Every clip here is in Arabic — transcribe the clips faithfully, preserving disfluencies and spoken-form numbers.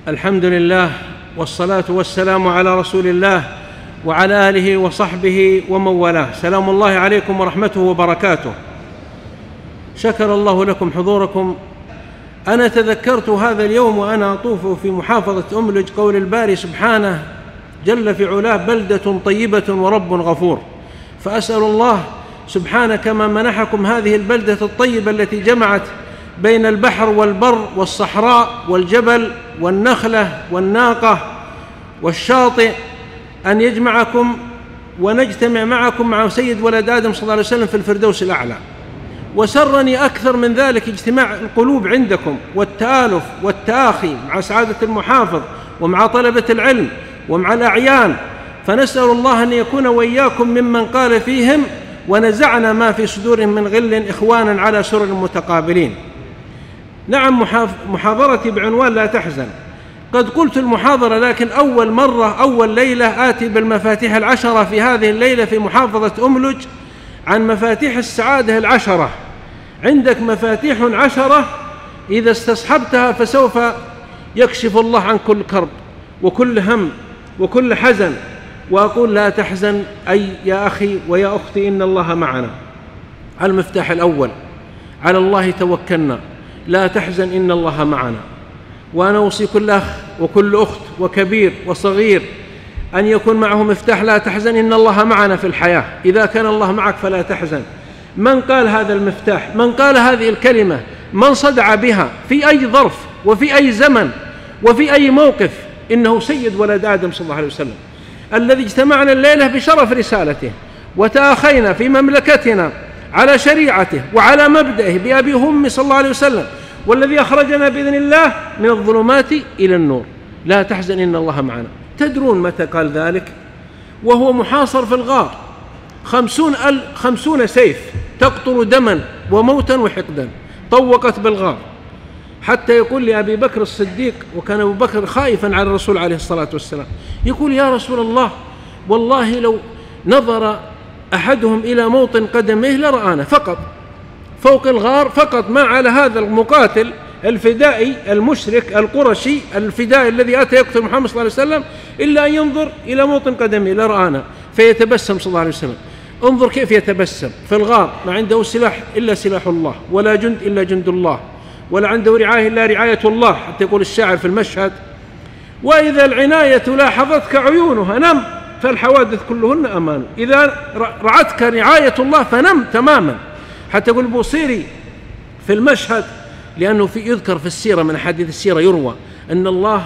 الحمد لله والصلاة والسلام على رسول الله وعلى آله وصحبه ومن والاه. سلام الله عليكم ورحمته وبركاته. شكر الله لكم حضوركم. أنا تذكرت هذا اليوم وأنا أطوف في محافظة أملج قول الباري سبحانه جل في علاه: بلدة طيبة ورب غفور. فأسأل الله سبحانه كما منحكم هذه البلدة الطيبة التي جمعت بين البحر والبر والصحراء والجبل والنخلة والناقة والشاطئ، أن يجمعكم ونجتمع معكم مع سيد ولد آدم صلى الله عليه وسلم في الفردوس الأعلى. وسرني أكثر من ذلك اجتماع القلوب عندكم والتآلف والتآخي مع سعادة المحافظ ومع طلبة العلم ومع الأعيان. فنسأل الله أن يكون وإياكم ممن قال فيهم: ونزعنا ما في صدورهم من غل إخوانا على سرر متقابلين. نعم، محاضرتي بعنوان لا تحزن. قد قلت المحاضرة، لكن أول مرة أول ليلة آتي بالمفاتيح العشرة في هذه الليلة في محافظة أملج عن مفاتيح السعادة العشرة. عندك مفاتيح عشرة إذا استصحبتها فسوف يكشف الله عن كل كرب وكل هم وكل حزن. وأقول: لا تحزن أي يا أخي ويا أختي، إن الله معنا. المفتاح الأول: على الله توكلنا، لا تحزن إن الله معنا. وأنا أوصي كل أخ وكل أخت وكبير وصغير أن يكون معه مفتاح لا تحزن إن الله معنا في الحياة. إذا كان الله معك فلا تحزن. من قال هذا المفتاح، من قال هذه الكلمة، من صدع بها في أي ظرف وفي أي زمن وفي أي موقف، إنه سيد ولد آدم صلى الله عليه وسلم الذي اجتمعنا الليلة بشرف رسالته وتآخينا في مملكتنا على شريعته وعلى مبدئه بأبي وأمي صلى الله عليه وسلم، والذي أخرجنا بإذن الله من الظلمات إلى النور. لا تحزن إن الله معنا. تدرون متى قال ذلك؟ وهو محاصر في الغار، خمسون, أل خمسون سيف تقطر دما وموتا وحقدا طوقت بالغار، حتى يقول لأبي بكر الصديق، وكان أبو بكر خائفا على الرسول عليه الصلاة والسلام، يقول: يا رسول الله، والله لو نظر أحدهم إلى موطن قدميه لرآنا فقط فوق الغار فقط، ما على هذا المقاتل الفدائي المشرك القرشي الفدائي الذي أتى يقتل محمد صلى الله عليه وسلم، إلا أن ينظر إلى موطن قدميه لرآنا. فيتبسم صلى الله عليه وسلم. انظر كيف يتبسم في الغار، ما عنده سلاح إلا سلاح الله، ولا جند إلا جند الله، ولا عنده رعاية إلا رعاية الله، حتى يقول الشاعر في المشهد: وإذا العناية لاحظتك عيونها نم، فالحوادث كلهن أمان. إذا رعتك رعاية الله فنم تماما. حتى يقول البوصيري في المشهد، لأنه في يذكر في السيرة من حديث السيرة يروى أن الله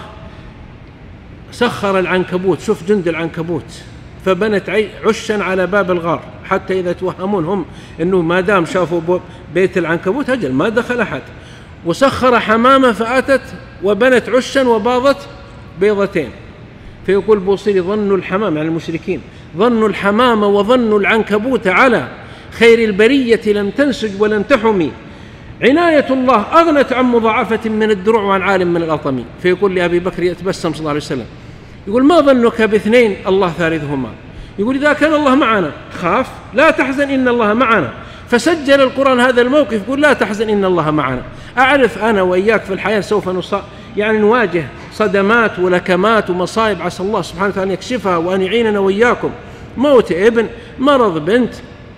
سخر العنكبوت، شوف جند العنكبوت، فبنت عشا على باب الغار، حتى إذا توهمون هم أنه ما دام شافوا بيت العنكبوت أجل ما دخل أحد. وسخر حمامة فأتت وبنت عشا وباضت بيضتين. فيقول بوصيري: ظنوا الحمام، يعني المشركين، ظنوا الحمام وظنوا العنكبوت على خير البرية لم تنسج ولم تحمي. عناية الله أغنت عن مضاعفة من الدروع وعن عالم من الأطمي. فيقول لأبي بكر يتبسم صلى الله عليه وسلم، يقول: ما ظنك باثنين الله ثالثهما؟ يقول: إذا كان الله معنا خاف، لا تحزن إن الله معنا. فسجل القرآن هذا الموقف، يقول: لا تحزن إن الله معنا. أعرف أنا وإياك في الحياة سوف نصاب، يعني نواجه صدمات ولكمات ومصائب، عسى الله سبحانه وتعالى أن يكشفها وأن يعيننا وإياكم. موت ابن، مرض بنت،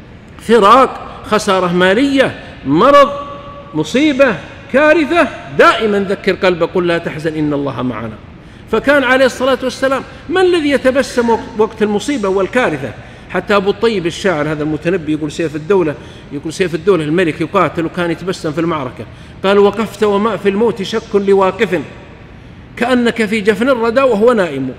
فراق، خسارة مالية، مرض، مصيبة، كارثة. دائما ذكر قلبك، قل: لا تحزن إن الله معنا. فكان عليه الصلاة والسلام من الذي يتبسم وقت المصيبة والكارثة؟ حتى أبو الطيب الشاعر هذا المتنبي يقول: سيف الدولة، يقول سيف الدولة الملك يقاتل وكان يتبسم في المعركة. قال: وقفت وما في الموت شك لواقف، كأنك في جفن الردى وهو نائم،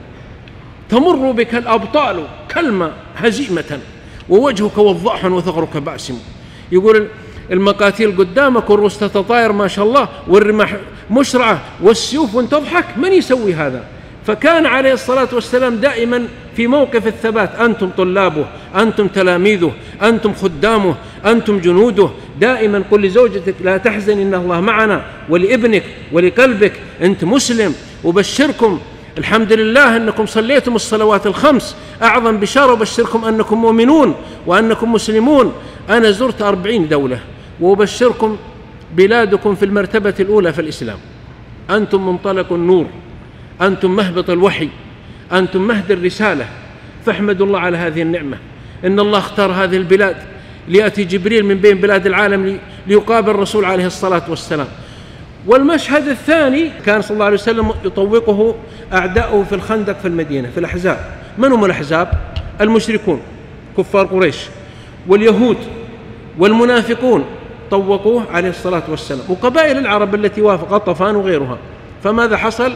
تمر بك الأبطال كلمة هزيمة، ووجهك وضاح وثغرك باسم. يقول: المقاتيل قدامك والرؤوس تتطاير ما شاء الله والرماح مشرعة والسيوف وانت تضحك، من يسوي هذا؟ فكان عليه الصلاة والسلام دائما في موقف الثبات. أنتم طلابه، أنتم تلاميذه، أنتم خدامه، أنتم جنوده. دائما قل لزوجتك: لا تحزن إن الله معنا، ولابنك ولقلبك أنت مسلم. وبشركم الحمد لله أنكم صليتم الصلوات الخمس، أعظم بشارة، وبشركم أنكم مؤمنون وأنكم مسلمون. أنا زرت أربعين دولة، وأبشركم بلادكم في المرتبة الأولى في الإسلام. أنتم منطلق النور، أنتم مهبط الوحي، أنتم مهد الرسالة، فاحمدوا الله على هذه النعمة. إن الله اختار هذه البلاد ليأتي جبريل من بين بلاد العالم ليقابل الرسول عليه الصلاة والسلام. والمشهد الثاني كان صلى الله عليه وسلم يطوقه أعداؤه في الخندق في المدينة في الأحزاب. من هم الأحزاب؟ المشركون كفار قريش واليهود والمنافقون طوقوه عليه الصلاة والسلام، وقبائل العرب التي وافق غطفان وغيرها. فماذا حصل؟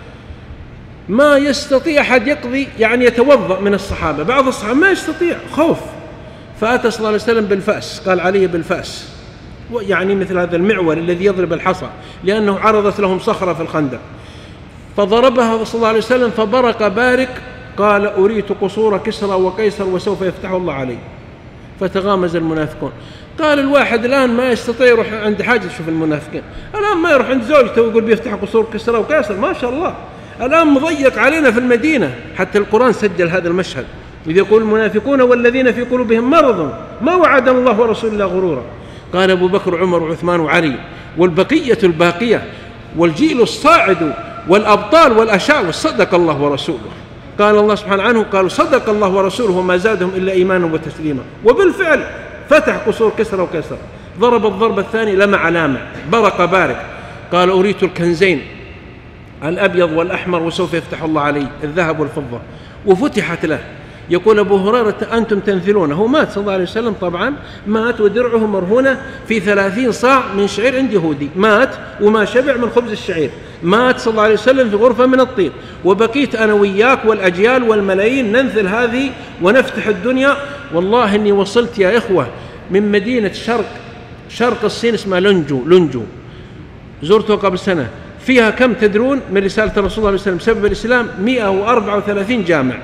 ما يستطيع أحد يقضي، يعني يتوضأ من الصحابة، بعض الصحابة ما يستطيع خوف، فأتى صلى الله عليه وسلم بالفأس، قال علي بالفأس، يعني مثل هذا المعول الذي يضرب الحصى، لأنه عرضت لهم صخرة في الخندق، فضربها صلى الله عليه وسلم فبرق بارك، قال أريت قصور كسرى وقيصر وسوف يفتح الله علي. فتغامز المنافقون. قال الواحد الآن ما يستطيع يروح عند حاجة، شوف المنافقين الآن ما يروح عند زوجته ويقول بيفتح قصور كسرى وقيصر، ما شاء الله الآن مضيق علينا في المدينة. حتى القرآن سجل هذا المشهد، إذ يقول المنافقون والذين في قلوبهم مرض ما وعدنا الله ورسوله إلا غرورا. قال أبو بكر وعمر وعثمان وعلي والبقية الباقية والجيل الصاعد والأبطال والأشاعر صدق الله ورسوله. قال الله سبحانه عنه قالوا صدق الله ورسوله وما زادهم إلا إيمانا وتسليما. وبالفعل فتح قصور كسرى وقيصر، ضرب الضربة الثانية لمع لامع، برق بارك، قال أريت الكنزين الأبيض والأحمر وسوف يفتح الله علي الذهب والفضة، وفتحت له. يقول أبو هريرة أنتم تنثلونه. هو مات صلى الله عليه وسلم، طبعا مات ودرعه مرهونة في ثلاثين صاع من شعير عند يهودي، مات وما شبع من خبز الشعير، مات صلى الله عليه وسلم في غرفة من الطين، وبقيت أنا وياك والأجيال والملايين ننثل هذه ونفتح الدنيا. والله إني وصلت يا إخوة من مدينة شرق شرق الصين اسمها لنجو لنجو زرته قبل سنة، فيها كم تدرون من رسالة الرسول صلى الله عليه وسلم سبب الإسلام؟ مئة وأربعة وثلاثين جامع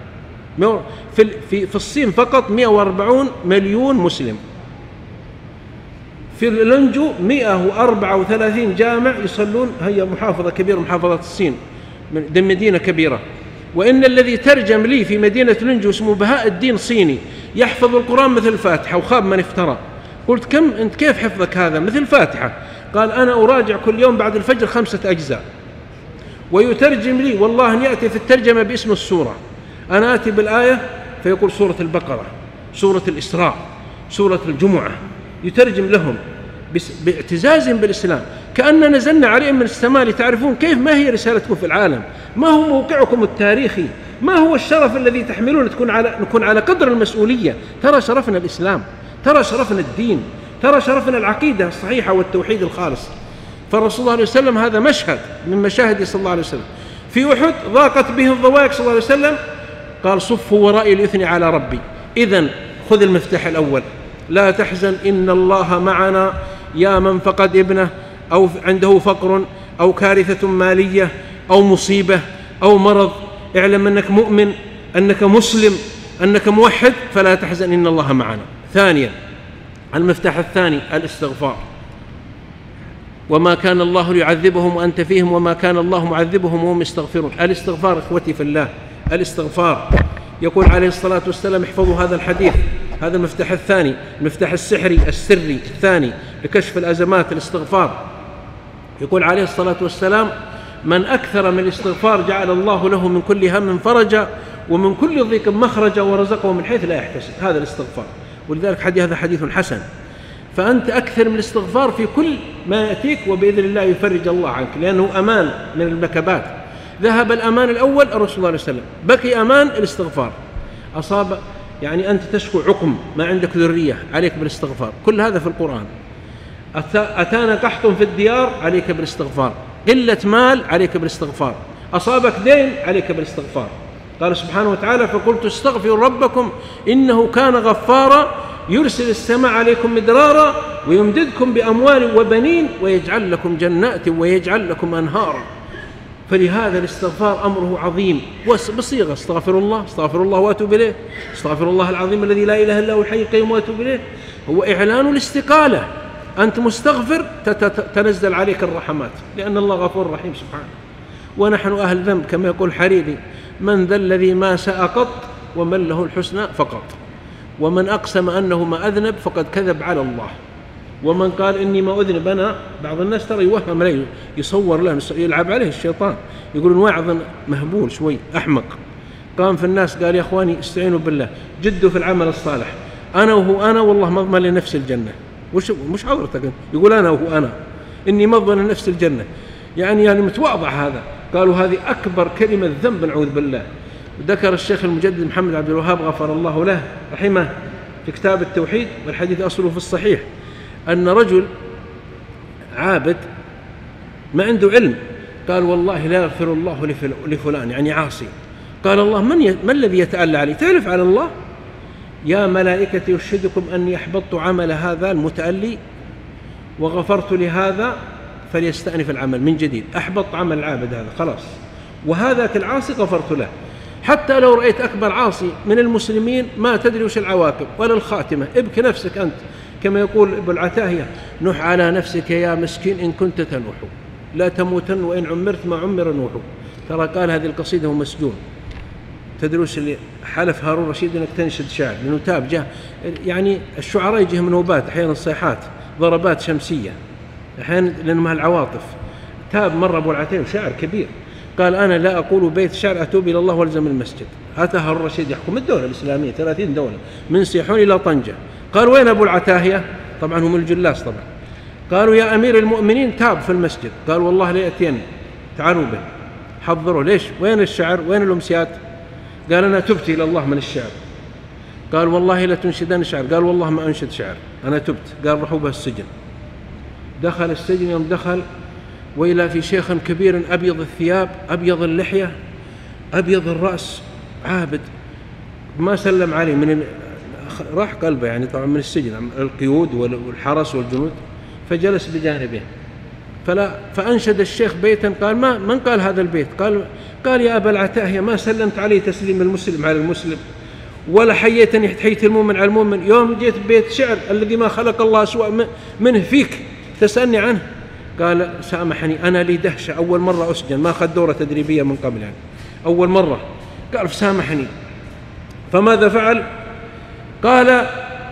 في في الصين فقط، مئة وأربعين مليون مسلم. في لنجو مئة وأربعة وثلاثين جامع يصلون، هي محافظة كبيرة محافظات الصين، من مدينة كبيرة. وإن الذي ترجم لي في مدينة لنجو اسمه بهاء الدين صيني، يحفظ القرآن مثل الفاتحة وخاب من افترى. قلت كم أنت كيف حفظك هذا مثل الفاتحة؟ قال أنا أراجع كل يوم بعد الفجر خمسة أجزاء، ويترجم لي والله أن يأتي في الترجمة باسم السورة، أنا آتي بالآية فيقول سورة البقرة، سورة الإسراء، سورة الجمعة، يترجم لهم باعتزاز بالإسلام، كأن نزلنا عليهم من السماء لتعرفون كيف ما هي رسالتكم في العالم، ما هو موقعكم التاريخي، ما هو الشرف الذي تحملون، تكون على نكون على قدر المسؤولية. ترى شرفنا الإسلام، ترى شرفنا الدين، ترى شرفنا العقيدة الصحيحة والتوحيد الخالص. فالرسول صلى الله عليه وسلم هذا مشهد من مشاهد صلى الله عليه وسلم. في أحد ضاقت به الضوائق صلى الله عليه وسلم، قال صفوا ورائي ليثني على ربي. إذن خذ المفتاح الأول، لا تحزن إن الله معنا، يا من فقد ابنه أو عنده فقر أو كارثة مالية أو مصيبة أو مرض، اعلم أنك مؤمن، أنك مسلم، أنك موحد، فلا تحزن إن الله معنا. ثانيا المفتاح الثاني الاستغفار، وما كان الله ليعذبهم وأنت فيهم وما كان الله معذبهم وهم يستغفرون. الاستغفار إخوتي في الله، الاستغفار. يقول عليه الصلاة والسلام احفظوا هذا الحديث، هذا المفتاح الثاني، المفتاح السحري السري الثاني لكشف الأزمات، الاستغفار. يقول عليه الصلاة والسلام من أكثر من الاستغفار جعل الله له من كل هم فرجا ومن كل ضيق مخرجا ورزقه من حيث لا يحتسب. هذا الاستغفار، ولذلك حديث هذا حديث حسن. فأنت أكثر من الاستغفار في كل ما يأتيك، وبإذن الله يفرج الله عنك، لأنه أمان من المكبات. ذهب الأمان الأول الرسول صلى الله عليه وسلم، بقي أمان الاستغفار. أصاب يعني أنت تشكو عقم، ما عندك ذرية، عليك بالاستغفار، كل هذا في القرآن. أتانا قحط في الديار، عليك بالاستغفار. قلة مال، عليك بالاستغفار. أصابك دين، عليك بالاستغفار. قال سبحانه وتعالى فقلت استغفروا ربكم إنه كان غفارا يرسل السماء عليكم مدرارا ويمددكم بأموال وبنين ويجعل لكم جنات ويجعل لكم أنهارا. فلهذا الاستغفار أمره عظيم، بصيغة استغفر الله، استغفر الله وأتوب إليه، استغفر الله العظيم الذي لا إله إلا هو الحي القيوم وأتوب إليه. هو إعلان الاستقالة، أنت مستغفر تنزل عليك الرحمات، لأن الله غفور رحيم سبحانه. ونحن أهل ذنب كما يقول حريري من ذا الذي ما ساء قط ومن له الحسنى فقط، ومن أقسم أنه ما أذنب فقد كذب على الله. ومن قال إني ما أذنب أنا، بعض الناس ترى يوهم عليه، يصور له، يلعب عليه الشيطان، يقولون واعظ مهبول شوي أحمق، قام في الناس قال يا أخواني استعينوا بالله، جدوا في العمل الصالح، أنا وهو أنا والله ما أضمن لنفسي الجنة. وش مش عذرتك؟ يقول أنا وهو أنا إني ما أضمن لنفسي الجنة، يعني يعني متواضع هذا. قالوا هذه أكبر كلمة ذنب نعوذ بالله. ذكر الشيخ المجدد محمد عبد الوهاب غفر الله له رحمه في كتاب التوحيد، والحديث أصله في الصحيح، أن رجل عابد ما عنده علم قال والله لا يغفر الله لفلان، يعني عاصي. قال الله من, ي... ما الذي يتألى عليه؟ تعرف على الله؟ يا ملائكتي يشهدكم أني أحبطت عمل هذا المتألي وغفرت لهذا فليستأنف العمل من جديد. أحبط عمل العابد هذا خلاص، وهذاك العاصي غفرت له. حتى لو رأيت أكبر عاصي من المسلمين ما تدري وش العواقب ولا الخاتمة، ابك نفسك أنت، كما يقول ابو العتاهية: نح على نفسك يا مسكين إن كنت تنوح، لا تموتن وإن عمرت ما عمر نوح. ترى قال هذه القصيدة وهو مسجون. تدروس اللي حلف هارون رشيد انك تنشد شعر، لانه تاب جاء يعني الشعراء يجيهم نوبات، احيانا صيحات، ضربات شمسيه، احيانا لانهم العواطف. تاب مره ابو العتيم شاعر كبير، قال انا لا اقول بيت شعر اتوب الى الله والزم المسجد. اتى هارون رشيد يحكم الدوله الاسلاميه ثلاثين دوله من سيحون الى طنجه. قال وين ابو العتاهيه؟ طبعا هم الجلاس طبعا. قالوا يا امير المؤمنين تاب في المسجد. قال والله لياتين، تعالوا به حضروا. ليش؟ وين الشعر؟ وين الامسيات؟ قال أنا تبت إلى الله من الشعر. قال والله لا تنشدن شعر. قال والله ما أنشد شعر، أنا تبت. قال روحوا به السجن. دخل السجن، يوم دخل وإلى في شيخ كبير أبيض الثياب أبيض اللحية أبيض الرأس عابد، ما سلم عليه من راح قلبه يعني طبعا من السجن، القيود والحرس والجنود، فجلس بجانبه. فلا فأنشد الشيخ بيتا، قال ما من قال هذا البيت؟ قال قال يا أبا العتاهية ما سلمت عليه تسليم المسلم على المسلم، ولا حييتني تحية المؤمن على المؤمن. يوم جيت بيت شعر الذي ما خلق الله أسوأ منه فيك تسألني عنه. قال سامحني أنا لي دهشة، أول مرة أسجن، ما أخذ دورة تدريبية من قبل يعني أول مرة. قال سامحني. فماذا فعل؟ قال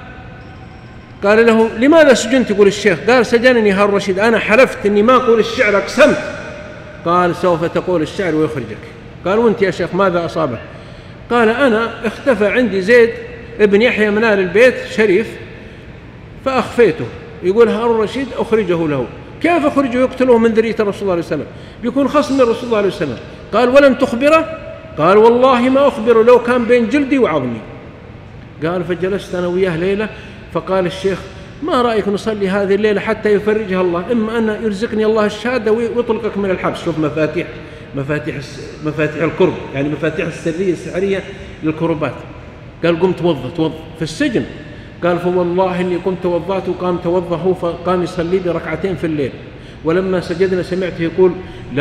قال له لماذا سجنت؟ يقول الشيخ. قال سجنني هارون رشيد، أنا حلفت أني ما أقول الشعر، أقسمت. قال سوف تقول الشعر ويخرجك. قال وأنت يا شيخ ماذا أصابك؟ قال أنا اختفى عندي زيد ابن يحيى من آل البيت شريف فأخفيته. يقول هارون رشيد أخرجه له. كيف أخرجه؟ يقتله من ذرية الرسول صلى الله عليه وسلم، بيكون خصم من الرسول صلى الله عليه وسلم. قال ولن تخبره؟ قال والله ما أخبره لو كان بين جلدي وعظمي. قال فجلست أنا وياه ليلة، فقال الشيخ ما رأيك نصلي هذه الليلة حتى يفرجها الله، إما أن يرزقني الله الشهادة ويطلقك من الحبس. شوف مفاتيح مفاتيح مفاتيح الكرب، يعني مفاتيح السرية السحرية للكربات. قال قمت توضأ توضأ في السجن. قال فوالله إني قمت توضأت وقام توضأ هو، فقام يصلي بركعتين في الليل. ولما سجدنا سمعته يقول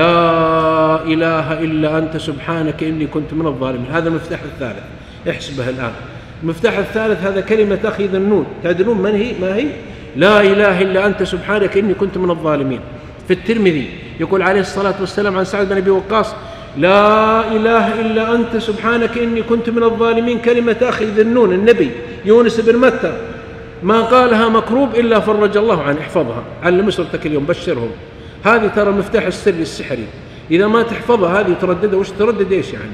لا إله إلا أنت سبحانك إني كنت من الظالمين. هذا المفتاح الثالث، احسبه الآن. المفتاح الثالث هذا كلمة أخي ذا النون، تدرون من هي؟ ما هي؟ لا إله إلا أنت سبحانك إني كنت من الظالمين. في الترمذي يقول عليه الصلاة والسلام عن سعد بن أبي وقاص لا إله إلا أنت سبحانك إني كنت من الظالمين، كلمة أخي ذا النون النبي يونس بن متى ما قالها مكروب إلا فرج الله عنه. احفظها، علم أسرتك اليوم، بشرهم. هذه ترى مفتاح السر السحري، إذا ما تحفظها هذه ترددها. وش تردد إيش يعني؟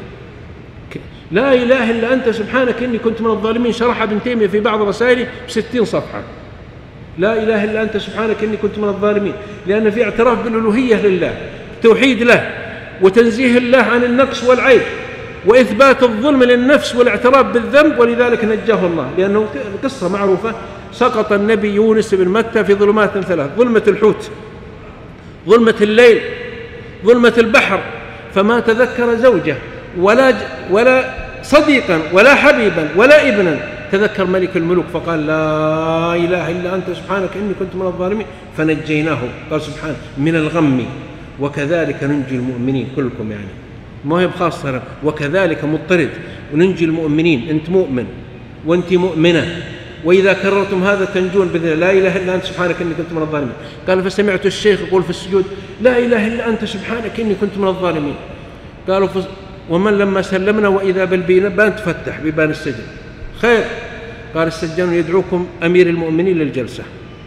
لا إله إلا أنت سبحانك إني كنت من الظالمين، شرحها ابن تيمية في بعض رسائله بستين صفحة. لا إله إلا أنت سبحانك إني كنت من الظالمين، لأن في اعتراف بالألوهية لله، توحيد له، وتنزيه الله عن النقص والعيب، وإثبات الظلم للنفس والاعتراف بالذنب، ولذلك نجاه الله. لأنه قصة معروفة، سقط النبي يونس بن متى في ظلمات ثلاث: ظلمة الحوت، ظلمة الليل، ظلمة البحر، فما تذكر زوجه ولا ولا صديقا ولا حبيبا ولا ابنا، تذكر ملك الملوك فقال لا إله إلا أنت سبحانك إني كنت من الظالمين، فنجيناه. قال سبحانه من الغم وكذلك ننجي المؤمنين. كلكم يعني ما هي بخاصة، وكذلك مضطرد وننجي المؤمنين. أنت مؤمن وأنت مؤمنة، وإذا كررتم هذا تنجون بإذن الله. لا إله إلا أنت سبحانك إني كنت من الظالمين. قال فسمعت الشيخ يقول في السجود لا إله إلا أنت سبحانك إني كنت من الظالمين. قالوا ومن لما سلمنا وإذا بالبيبان تفتح بيبان السجن. خير. قال السجان يدعوكم أمير المؤمنين للجلسة.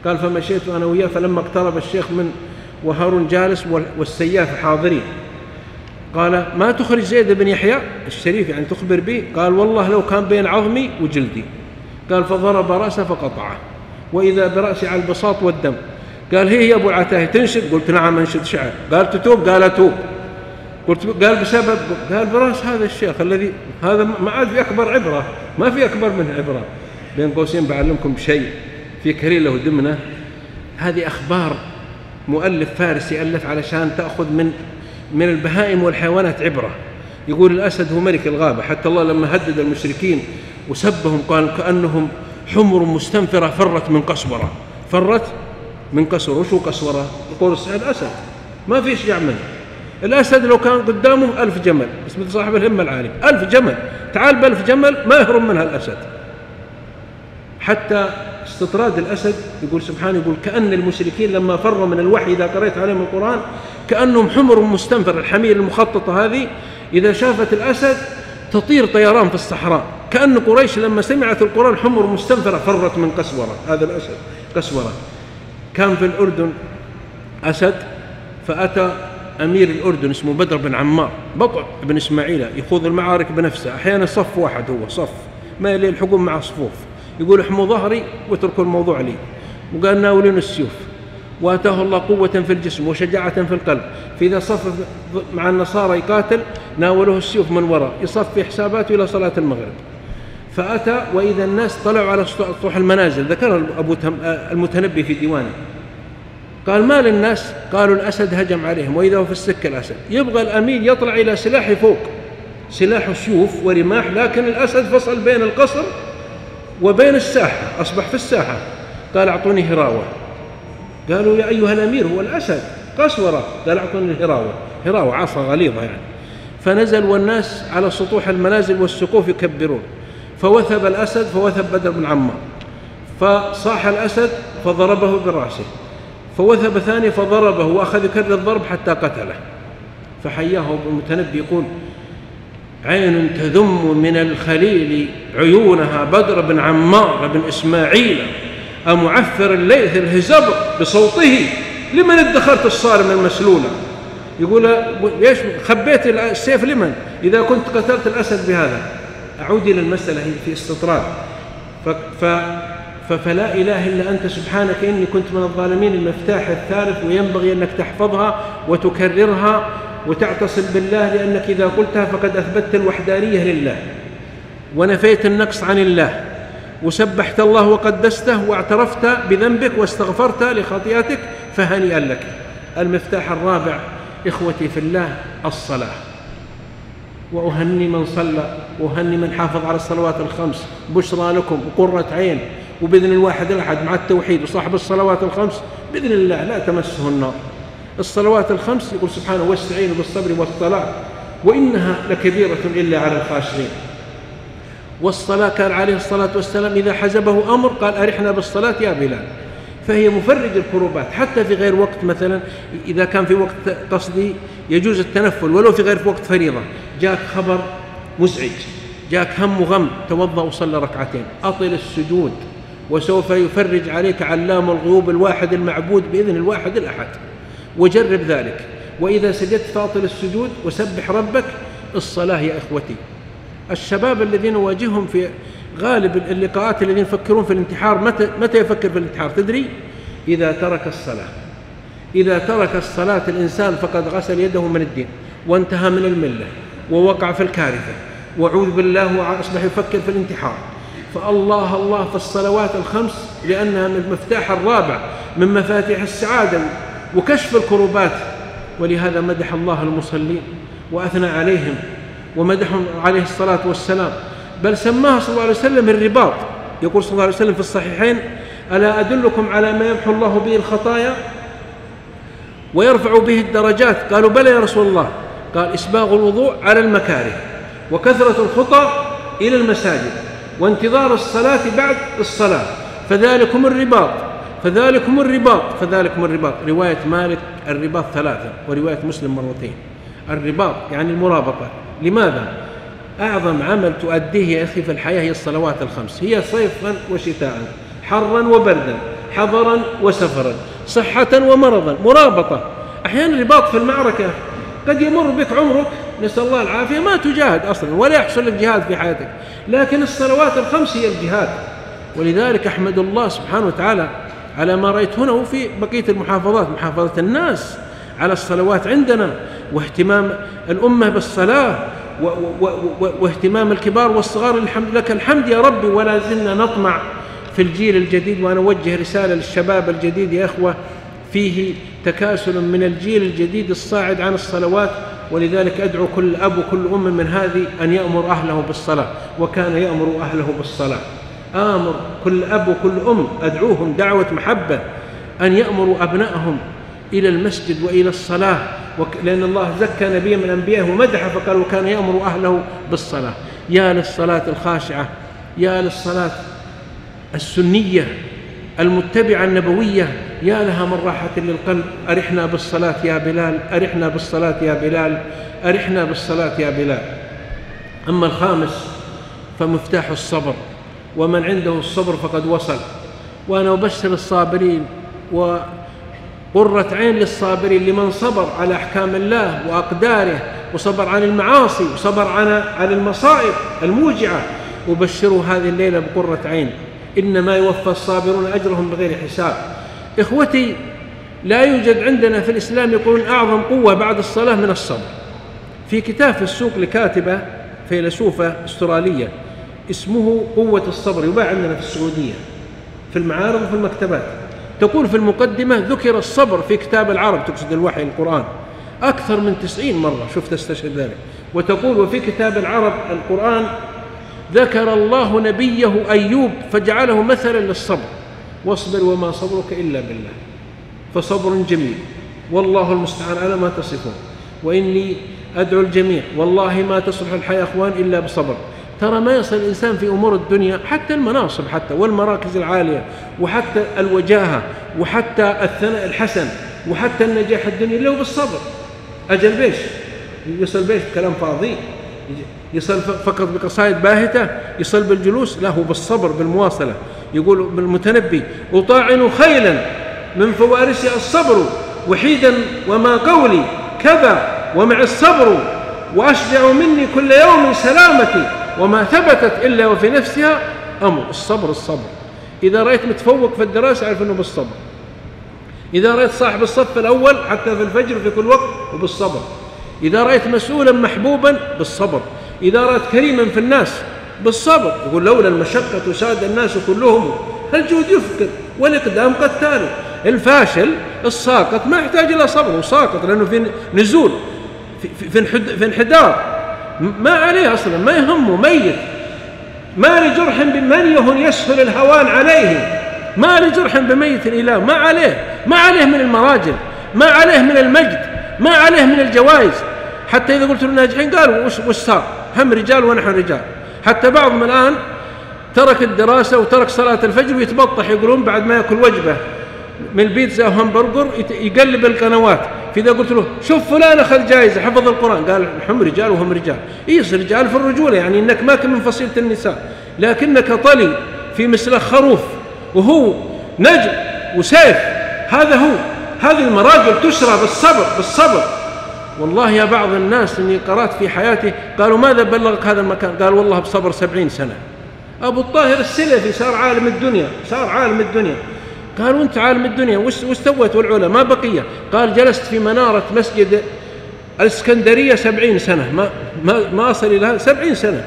قال فمشيت أنا وياه، فلما اقترب الشيخ من وهارون جالس والسياف حاضرين، قال ما تخرج زيد بن يحيى الشريف يعني تخبر به؟ قال والله لو كان بين عظمي وجلدي. قال فضرب رأسه فقطعه، وإذا برأسي على البساط والدم. قال هي يا أبو العتاهي تنشد؟ قلت نعم أنشد شعر. قال تتوب؟ قال أتوب. قلت قال بسبب؟ قال براس هذا الشيخ الذي هذا ما عاد في أكبر عبرة، ما في أكبر منه عبرة. بين قوسين بعلمكم شيء في كريله ودمنه، هذه أخبار مؤلف فارسي ألف علشان تأخذ من من البهائم والحيوانات عبرة. يقول الأسد هو ملك الغابة، حتى الله لما هدد المشركين وسبهم قال كأنهم حمر مستنفرة فرت من قسورة. فرت من قسورة. وشو قسورة؟ يقول الأسد ما في شيء منه. الأسد لو كان قدامه ألف جمل، بس مثل صاحب الهمة العالم، ألف جمل تعال بألف جمل ما يهرب منها الأسد. حتى استطراد الأسد يقول سبحانه، يقول كأن المشركين لما فروا من الوحي إذا قرأت عليهم القرآن كأنهم حمر مستنفر. الحمير المخططة هذه إذا شافت الأسد تطير طيران في الصحراء. كأن قريش لما سمعت القرآن حمر مستنفرة فرت من قسورة. هذا الأسد قسورة. كان في الأردن أسد، فأتى أمير الأردن اسمه بدر بن عمار بطع بن إسماعيل يخوض المعارك بنفسه. أحيانا صف واحد هو صف ما يلي الحكم مع صفوف، يقول احموا ظهري واتركوا الموضوع لي. وقال ناولين السيوف، واتاه الله قوة في الجسم وشجاعة في القلب، فإذا صف مع النصارى يقاتل ناولوه السيوف من وراء يصف في حساباته إلى صلاة المغرب. فأتى وإذا الناس طلعوا على سطوح المنازل، ذكر أبو المتنبي في ديوانه، قال ما للناس؟ قالوا الأسد هجم عليهم، وإذا هو في السكة الأسد. يبغى الأمير يطلع إلى سلاح فوق، سلاح سيوف ورماح، لكن الأسد فصل بين القصر وبين الساحة، أصبح في الساحة. قال أعطوني هراوة. قالوا يا أيها الأمير هو الأسد قسورة. قال أعطوني الهراوة. هراوة عصا غليظة يعني. فنزل والناس على سطوح المنازل والسقوف يكبرون، فوثب الأسد فوثب بدر بن عمار، فصاح الأسد فضربه برأسه، فوثب ثاني فضربه وأخذ يكرر الضرب حتى قتله. فحياه المتنبي يقول عين تذم من الخليل عيونها بدر بن عمار بن إسماعيل، أمعفر الليث الهزبر بصوته لمن ادخرت الصارم المسلولة. يقول ليش خبيت السيف لمن إذا كنت قتلت الأسد بهذا؟ أعود إلى المسألة في استطراد. فلا إله إلا أنت سبحانك إني كنت من الظالمين، المفتاح الثالث، وينبغي أنك تحفظها وتكررها وتعتصم بالله، لأنك إذا قلتها فقد أثبتت الوحدانية لله ونفيت النقص عن الله وسبحت الله وقدسته واعترفت بذنبك واستغفرت لخطيئتك، فهنيئا لك. المفتاح الرابع إخوتي في الله الصلاة. وأهني من صلى وأهني من حافظ على الصلوات الخمس، بشرى لكم وقرة عين، وبإذن الواحد الأحد مع التوحيد وصاحب الصلوات الخمس بإذن الله لا تمسه النار. الصلوات الخمس يقول سبحانه واستعينوا بالصبر والصلاة وإنها لكبيرة إلا على الخاشعين. والصلاة كان عليه الصلاة والسلام إذا حزبه أمر قال أرحنا بالصلاة يا بلال، فهي مفرج الكروبات حتى في غير وقت. مثلا إذا كان في وقت قصدي يجوز التنفل ولو في غير في وقت فريضة، جاك خبر مزعج، جاك هم وغم، توضأ وصلى ركعتين، أطل السجود وسوف يفرج عليك علام الغيوب الواحد المعبود بإذن الواحد الأحد، وجرب ذلك. وإذا سجدت فاطل السجود وسبح ربك. الصلاة يا إخوتي، الشباب الذين نواجههم في غالب اللقاءات الذين يفكرون في الانتحار، متى, متى يفكر في الانتحار تدري؟ إذا ترك الصلاة. إذا ترك الصلاة الإنسان فقد غسل يده من الدين وانتهى من الملة ووقع في الكارثة وعوذ بالله وأصبح يفكر في الانتحار. فالله الله في الصلوات الخمس، لأنها من المفتاح الرابع من مفاتيح السعادة وكشف الكروبات. ولهذا مدح الله المصلين وأثنى عليهم ومدحهم عليه الصلاة والسلام، بل سماها صلى الله عليه وسلم الرباط. يقول صلى الله عليه وسلم في الصحيحين ألا أدلكم على ما يمحو الله به الخطايا ويرفع به الدرجات؟ قالوا بلى يا رسول الله. قال إسباغ الوضوء على المكاره، وكثرة الخطى إلى المساجد، وانتظار الصلاة بعد الصلاة، فذلكم الرباط فذلكم الرباط فذلكم الرباط. رواية مالك الرباط ثلاثة، ورواية مسلم مرتين. الرباط يعني المرابطة. لماذا؟ أعظم عمل تؤديه يا أخي في الحياة هي الصلوات الخمس، هي صيفا وشتاء، حرا وبردا، حضرا وسفرا، صحة ومرضا، مرابطة. أحيانا رباط في المعركة قد يمر بك عمرك نسأل الله العافية ما تجاهد أصلا ولا يحصل لك جهاد في حياتك، لكن الصلوات الخمس هي الجهاد. ولذلك أحمد الله سبحانه وتعالى على ما رأيت هنا وفي بقية المحافظات، محافظة الناس على الصلوات عندنا، واهتمام الأمة بالصلاة، واهتمام الكبار والصغار. الحمد لك الحمد يا ربي. ولا زلنا نطمع في الجيل الجديد، وأنا أوجه رسالة للشباب الجديد يا أخوة، فيه تكاسل من الجيل الجديد الصاعد عن الصلوات. ولذلك أدعو كل أب وكل أم من هذه أن يأمر أهله بالصلاة، وكان يأمر أهله بالصلاة. آمر كل أب وكل أم، أدعوهم دعوة محبة أن يأمروا أبنائهم إلى المسجد وإلى الصلاة، لأن الله زكى نبي من أنبيائه ومدحه فقال وكان يأمر أهله بالصلاة. يا للصلاة الخاشعة، يا للصلاة السنية المتبعة النبوية، يا لها من راحة للقلب. أرحنا بالصلاة يا بلال، أرحنا بالصلاة يا بلال، أرحنا بالصلاة يا بلال. أما الخامس فمفتاح الصبر، ومن عنده الصبر فقد وصل. وأنا أبشر الصابرين وقرة عين للصابرين لمن صبر على أحكام الله وأقداره، وصبر عن المعاصي، وصبر عن عن المصائب الموجعة. وبشروا هذه الليلة بقرة عين، إنما يوفى الصابرون أجرهم بغير حساب. إخوتي، لا يوجد عندنا في الإسلام يقولون أعظم قوة بعد الصلاة من الصبر. في كتاب في السوق لكاتبة فيلسوفة أسترالية اسمه قوة الصبر، يباع عندنا في السعودية في المعارض وفي المكتبات. تقول في المقدمة ذكر الصبر في كتاب العرب، تقصد الوحي القرآن، أكثر من تسعين مرة، شفت استشهد ذلك. وتقول وفي كتاب العرب القرآن ذكر الله نبيه أيوب فجعله مثلا للصبر، واصبر وما صبرك إلا بالله. فصبر جميل والله المستعان على ما تصفون. وإني أدعو الجميع والله ما تصلح الحياة أخوان إلا بصبر. ترى ما يصل الإنسان في أمور الدنيا، حتى المناصب حتى والمراكز العالية، وحتى الوجاهة، وحتى الثناء الحسن، وحتى النجاح الدنيا له بالصبر. أجل بيش يصل بيش كلام فاضي، يصل فقط بقصائد باهتة، يصل بالجلوس له بالصبر بالمواصلة. يقول بالمتنبي أطاعن خيلا من فوارسها الصبر وحيدا وما قولي كذا ومع الصبر، وأشجع مني كل يوم سلامتي وما ثبتت إلا وفي نفسها أمر. الصبر الصبر. إذا رأيت متفوق في الدراسة أعرف أنه بالصبر. إذا رأيت صاحب الصف الأول حتى في الفجر في كل وقت وبالصبر. إذا رأيت مسؤولا محبوبا بالصبر. إذا رأيت كريما في الناس بالصبر. يقول لولا المشقة ساد الناس كلهم، الجود يفكر والإقدام قتال. الفاشل الساقط ما يحتاج إلى صبر، وساقط لأنه في نزول في, في, في انحدار، ما عليه أصلا، ما يهمه، ميت. ما لجرح بمن يسهل الهوان عليه، ما لجرح بميت الإله، ما عليه، ما عليه من المراجل، ما عليه من المجد، ما عليه من الجوائز. حتى إذا قلت للناجحين قالوا وش صار، هم رجال ونحن رجال. حتى بعضهم الآن ترك الدراسة وترك صلاة الفجر ويتبطح، يقولون بعد ما يأكل وجبة من البيتزا وهمبرجر يقلب القنوات. فإذا قلت له شوف فلان أخذ جائزة حفظ القرآن، قال هم رجال وهم رجال. إيس رجال في الرجولة، يعني إنك ما كنت من فصيلة النساء، لكنك طلي في مثل خروف، وهو نجم وسيف. هذا هو، هذه المراجل تسرى بالصبر بالصبر. والله يا بعض الناس إني قرأت في حياتي قالوا ماذا بلغك هذا المكان؟ قال والله بصبر سبعين سنة. أبو الطاهر السلفي صار عالم الدنيا، صار عالم الدنيا. قالوا أنت عالم الدنيا وش سويت والعلا ما بقية؟ قال جلست في منارة مسجد الإسكندرية سبعين سنة، ما ما ما أصل إلى سبعين سنة.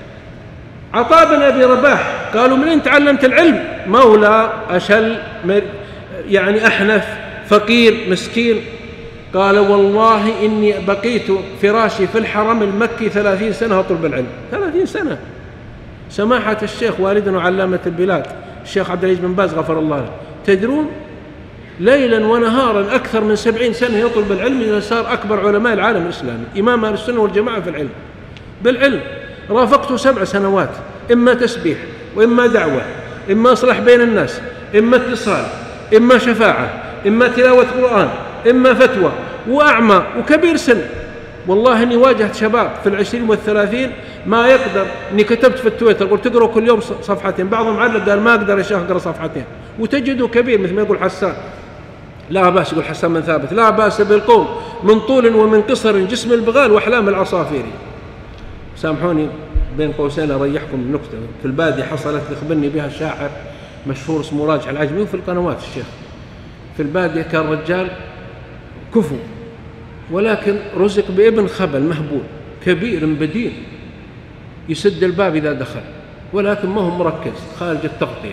عطاء بن أبي رباح قالوا من أين تعلمت العلم؟ مولى أشل يعني أحنف فقير مسكين. قال والله إني بقيت فراشي في الحرم المكي ثلاثين سنة أطلب العلم. ثلاثين سنة. سماحة الشيخ والدنا وعلامة البلاد الشيخ عبد العزيز بن باز غفر الله له، تدرون ليلا ونهارا أكثر من سبعين سنة يطلب العلم، إذا صار أكبر علماء العالم الإسلامي، إمام أهل السنة والجماعة في العلم. بالعلم رافقته سبع سنوات، إما تسبيح وإما دعوة، إما إصلاح بين الناس، إما اتصال، إما شفاعة، إما تلاوة قرآن، إما فتوى، وأعمى وكبير سن. والله إني واجهت شباب في العشرين والثلاثين ما يقدر. إني كتبت في التويتر قلت تقرأ كل يوم صفحتين، بعضهم علق قال ما أقدر يا شيخ أقرأ صفحتين، وتجده كبير مثل ما يقول حسان، لا بأس، يقول حسان بن ثابت، لا بأس بالقوم من طول ومن قصر جسم البغال وأحلام العصافير. سامحوني بين قوسين أريحكم نكتة في البادية حصلت يخبرني بها شاعر مشهور اسمه راجح العجمي، وفي القنوات الشيخ. في البادية كان رجال كفو، ولكن رزق بابن خبل مهبول كبير بدين يسد الباب إذا دخل، ولكن ما هو مركز خارج التغطية،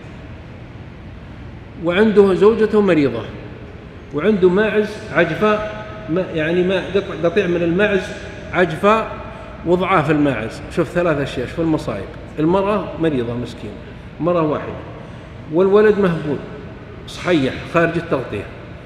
وعنده زوجته مريضة، وعنده ماعز عجفاء، ما يعني ما قطيع من الماعز عجفاء وضعاف الماعز. شوف ثلاث أشياء، شوف المصايب. المرأة مريضة مسكينة، مرأة واحدة، والولد مهبول صحيح خارج التغطية،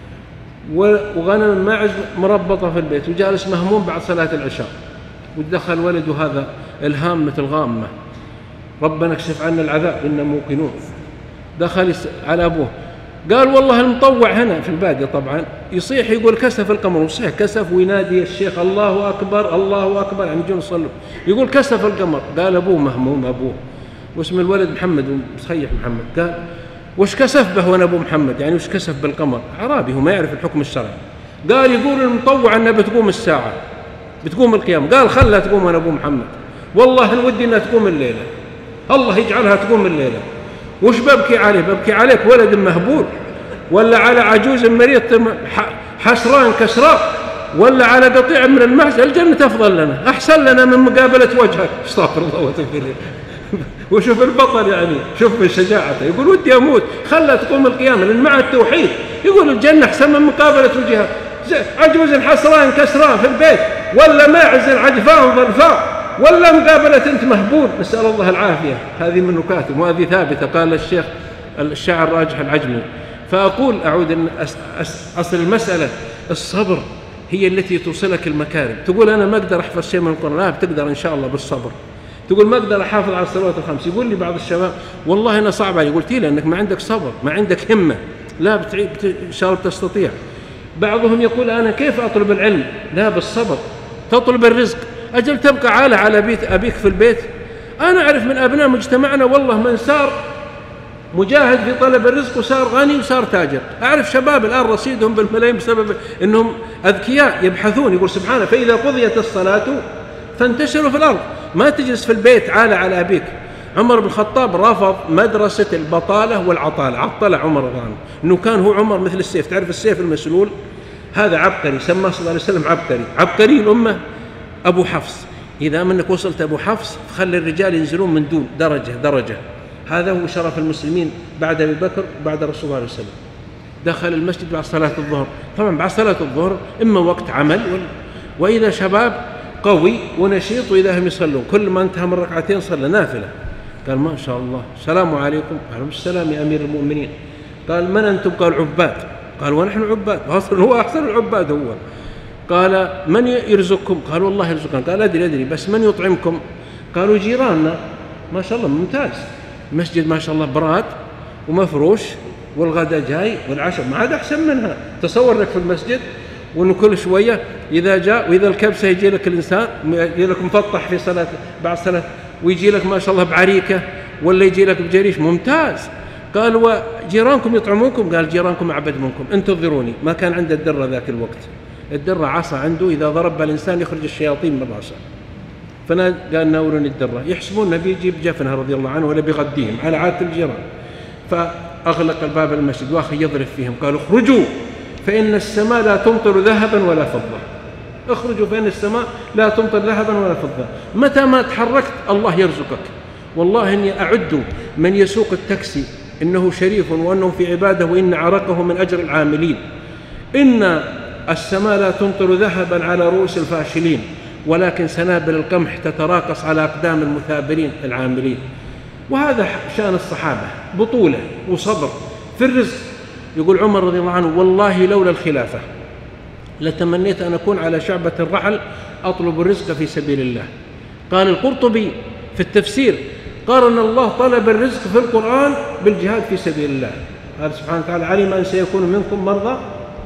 وغنم الماعز مربطة في البيت، وجالس مهموم بعد صلاة العشاء، ودخل ولده هذا الهام مثل غامة، ربنا اكشف عنا العذاب إنا موقنون. دخل على أبوه قال والله المطوع هنا في البادية طبعا يصيح يقول كسف القمر، وصيح كسف وينادي الشيخ الله أكبر الله أكبر، يعني يجون يصلوا يقول كسف القمر. قال أبوه مهموم أبوه، واسم الولد محمد وصحيح محمد، قال وش كسف به وانا ابو محمد، يعني وش كسف بالقمر؟ اعرابي هو ما يعرف الحكم الشرعي. قال يقول المطوع انها بتقوم الساعه بتقوم القيامه. قال خلها تقوم وانا ابو محمد، والله ان ودي انها تقوم الليله، الله يجعلها تقوم الليله. وش ببكي عليه؟ ببكي عليك ولد مهبول، ولا على عجوز مريض حسران كسران، ولا على قطيع من المعز؟ الجنه افضل لنا، احسن لنا من مقابله وجهك. استغفر الله واتوب اليه. وشوف البطل يعني، شوف من شجاعته، يقول ودي أموت خلها تقوم القيامة، لأن مع التوحيد يقول الجنة أحسن من مقابلة وجهها. عجوز حسران كسران في البيت، ولا ماعز عجفان ظلفاء، ولا مقابلة أنت مهبول، نسأل الله العافية. هذه من نكاتهم، وهذه ثابتة قال الشيخ الشاعر راجح العجمي. فأقول أعود أن أصل المسألة الصبر هي التي توصلك المكارم. تقول أنا ما أقدر أحفظ شيء من القرآن، لا بتقدر إن شاء الله بالصبر. تقول ما أقدر أحافظ على الصلوات الخمس، يقول لي بعض الشباب والله أنا صعب علي، قلت له لأنك ما عندك صبر، ما عندك همة، لا بتعيب إن شاء الله تستطيع. بعضهم يقول أنا كيف أطلب العلم؟ لا بالصبر. تطلب الرزق، أجل تبقى عالة على بيت أبيك في البيت. أنا أعرف من أبناء مجتمعنا والله من سار مجاهد في طلب الرزق وصار غني وصار تاجر. أعرف شباب الآن رصيدهم بالملايين بسبب أنهم أذكياء يبحثون. يقول سبحانه فإذا قضيت الصلاة فانتشروا في الأرض، ما تجلس في البيت عالة على أبيك. عمر بن الخطاب رفض مدرسة البطالة والعطالة، عطل عمر رضي الله عنه، أنه كان هو عمر مثل السيف. تعرف السيف المسلول هذا عبقري، سماه صلى الله عليه وسلم عبقري، عبقري الأمة أبو حفص. إذا منك وصلت أبو حفص خلي الرجال ينزلون من دون درجة درجة. هذا هو شرف المسلمين بعد أبي بكر بعد الرسول صلى الله عليه وسلم. دخل المسجد بعد صلاة الظهر، طبعا بعد صلاة الظهر إما وقت عمل، وإذا شباب قوي ونشيط وإذا هم يصلون، كل ما انتهى من ركعتين صلى نافلة. قال ما شاء الله، السلام عليكم. قالوا السلام يا أمير المؤمنين. قال من أنتم؟ قال عباد. قال ونحن عباد، أصلا هو أحسن العباد هو. قال من يرزقكم؟ قالوا الله يرزقنا. قال أدري أدري بس من يطعمكم؟ قالوا جيراننا. ما شاء الله ممتاز، مسجد ما شاء الله براد ومفروش، والغداء جاي والعشاء، ما عاد أحسن منها. تصور لك في المسجد وأنه كل شوية إذا جاء، وإذا الكبسة يجي لك الإنسان يجي لك مفطح في صلاة بعد صلاة، ويجي لك ما شاء الله بعريكة، ولا يجي لك بجريش ممتاز. قال وجيرانكم يطعمونكم؟ قال جيرانكم أعبد منكم، انتظروني. ما كان عنده الدرة ذاك الوقت، الدرة عصا عنده إذا ضرب الإنسان يخرج الشياطين من رأسه. فنا قال ناولوني الدرة، يحسبون نبي يجيب جفنها رضي الله عنه ولا بيغديهم على عادة الجيران. فأغلق الباب المسجد وأخي يضرب فيهم، قالوا اخرجوا فإن السماء لا تمطر ذهبا ولا فضة. اخرجوا فإن السماء لا تمطر ذهبا ولا فضة. متى ما تحركت الله يرزقك. والله إني أعد من يسوق التاكسي إنه شريف وأنه في عباده، وإن عرقه من أجر العاملين. إن السماء لا تمطر ذهبا على رؤوس الفاشلين، ولكن سنابل القمح تتراقص على أقدام المثابرين العاملين. وهذا شأن الصحابة، بطولة وصبر في الرزق. يقول عمر رضي الله عنه والله لولا الخلافة لتمنيت أن أكون على شعبة الرحل أطلب الرزق في سبيل الله. قال القرطبي في التفسير قارن الله طلب الرزق في القرآن بالجهاد في سبيل الله. قال سبحانه وتعالى علم أن سيكون منكم مرضى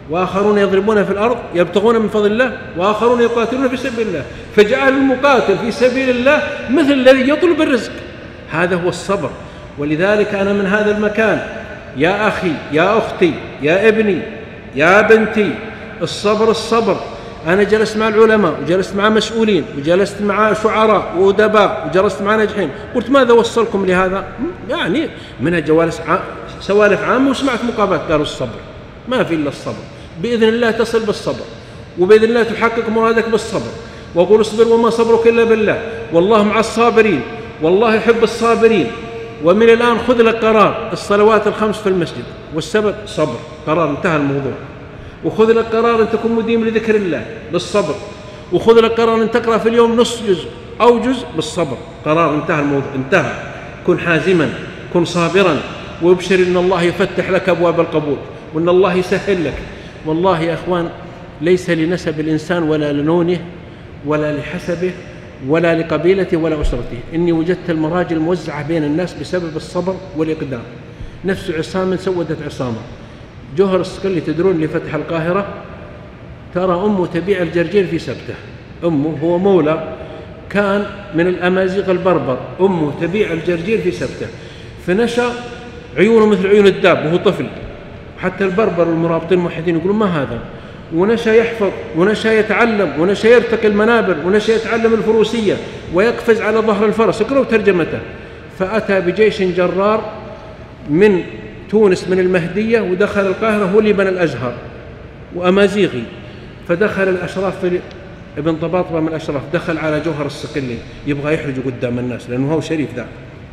وآخرون يضربون في الأرض يبتغون من فضل الله وآخرون يقاتلون في سبيل الله، فجعل المقاتل في سبيل الله مثل الذي يطلب الرزق. هذا هو الصبر. ولذلك أنا من هذا المكان يا أخي يا أختي يا ابني يا بنتي، الصبر الصبر. أنا جلست مع العلماء وجلست مع مسؤولين وجلست مع شعراء وأدباء وجلست مع ناجحين، قلت ماذا وصلكم لهذا؟ يعني من جوالس سوالف عامة وسمعت مقابلات، قالوا الصبر، ما في إلا الصبر. بإذن الله تصل بالصبر، وبإذن الله تحقق مرادك بالصبر. وأقول اصبر وما صبرك إلا بالله، والله مع الصابرين، والله يحب الصابرين. ومن الآن خذ لك قرار، الصلوات الخمس في المسجد، والسبب صبر، قرار انتهى الموضوع. وخذ لك قرار أن تكون مديم لذكر الله بالصبر، وخذ لك قرار أن تقرأ في اليوم نصف جزء أو جزء بالصبر، قرار انتهى الموضوع، انتهى. كن حازما، كن صابرا، وابشر إن الله يفتح لك أبواب القبول، وإن الله يسهل لك. والله يا أخوان ليس لنسب الإنسان ولا للونه ولا لحسبه ولا لقبيلته ولا أسرته. إني وجدت المراجل موزعة بين الناس بسبب الصبر والإقدام. نفس عصام سودت عصامة. جوهر الصقلي تدرون اللي فتح القاهرة، ترى أمه تبيع الجرجير في سبته. أمه هو مولى كان من الأمازيغ البربر، أمه تبيع الجرجير في سبته، فنشأ عيونه مثل عيون الداب وهو طفل. حتى البربر والمرابطين الموحدين يقولون ما هذا. ونشأ يحفظ ونشأ يتعلم ونشأ يرتقي المنابر ونشأ يتعلم الفروسية ويقفز على ظهر الفرس. اقرأوا ترجمته. فأتى بجيش جرار من تونس من المهدية ودخل القاهرة، هو اللي بنى الأزهر وأمازيغي. فدخل الأشراف في ابن طباطبة من الأشراف، دخل على جوهر الصقلي يبغى يحرجه قدام الناس لأنه هو شريف ذا.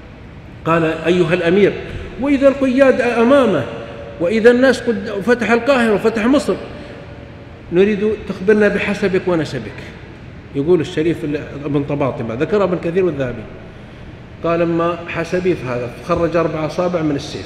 قال أيها الأمير، وإذا القياد أمامه وإذا الناس قد فتح القاهرة وفتح مصر، نريد تخبرنا بحسبك ونسبك. يقول الشريف ابن طباطبة، ذكر ابن كثير والذهبي، قال اما حسبي في هذا خرج أربع أصابع من السيف،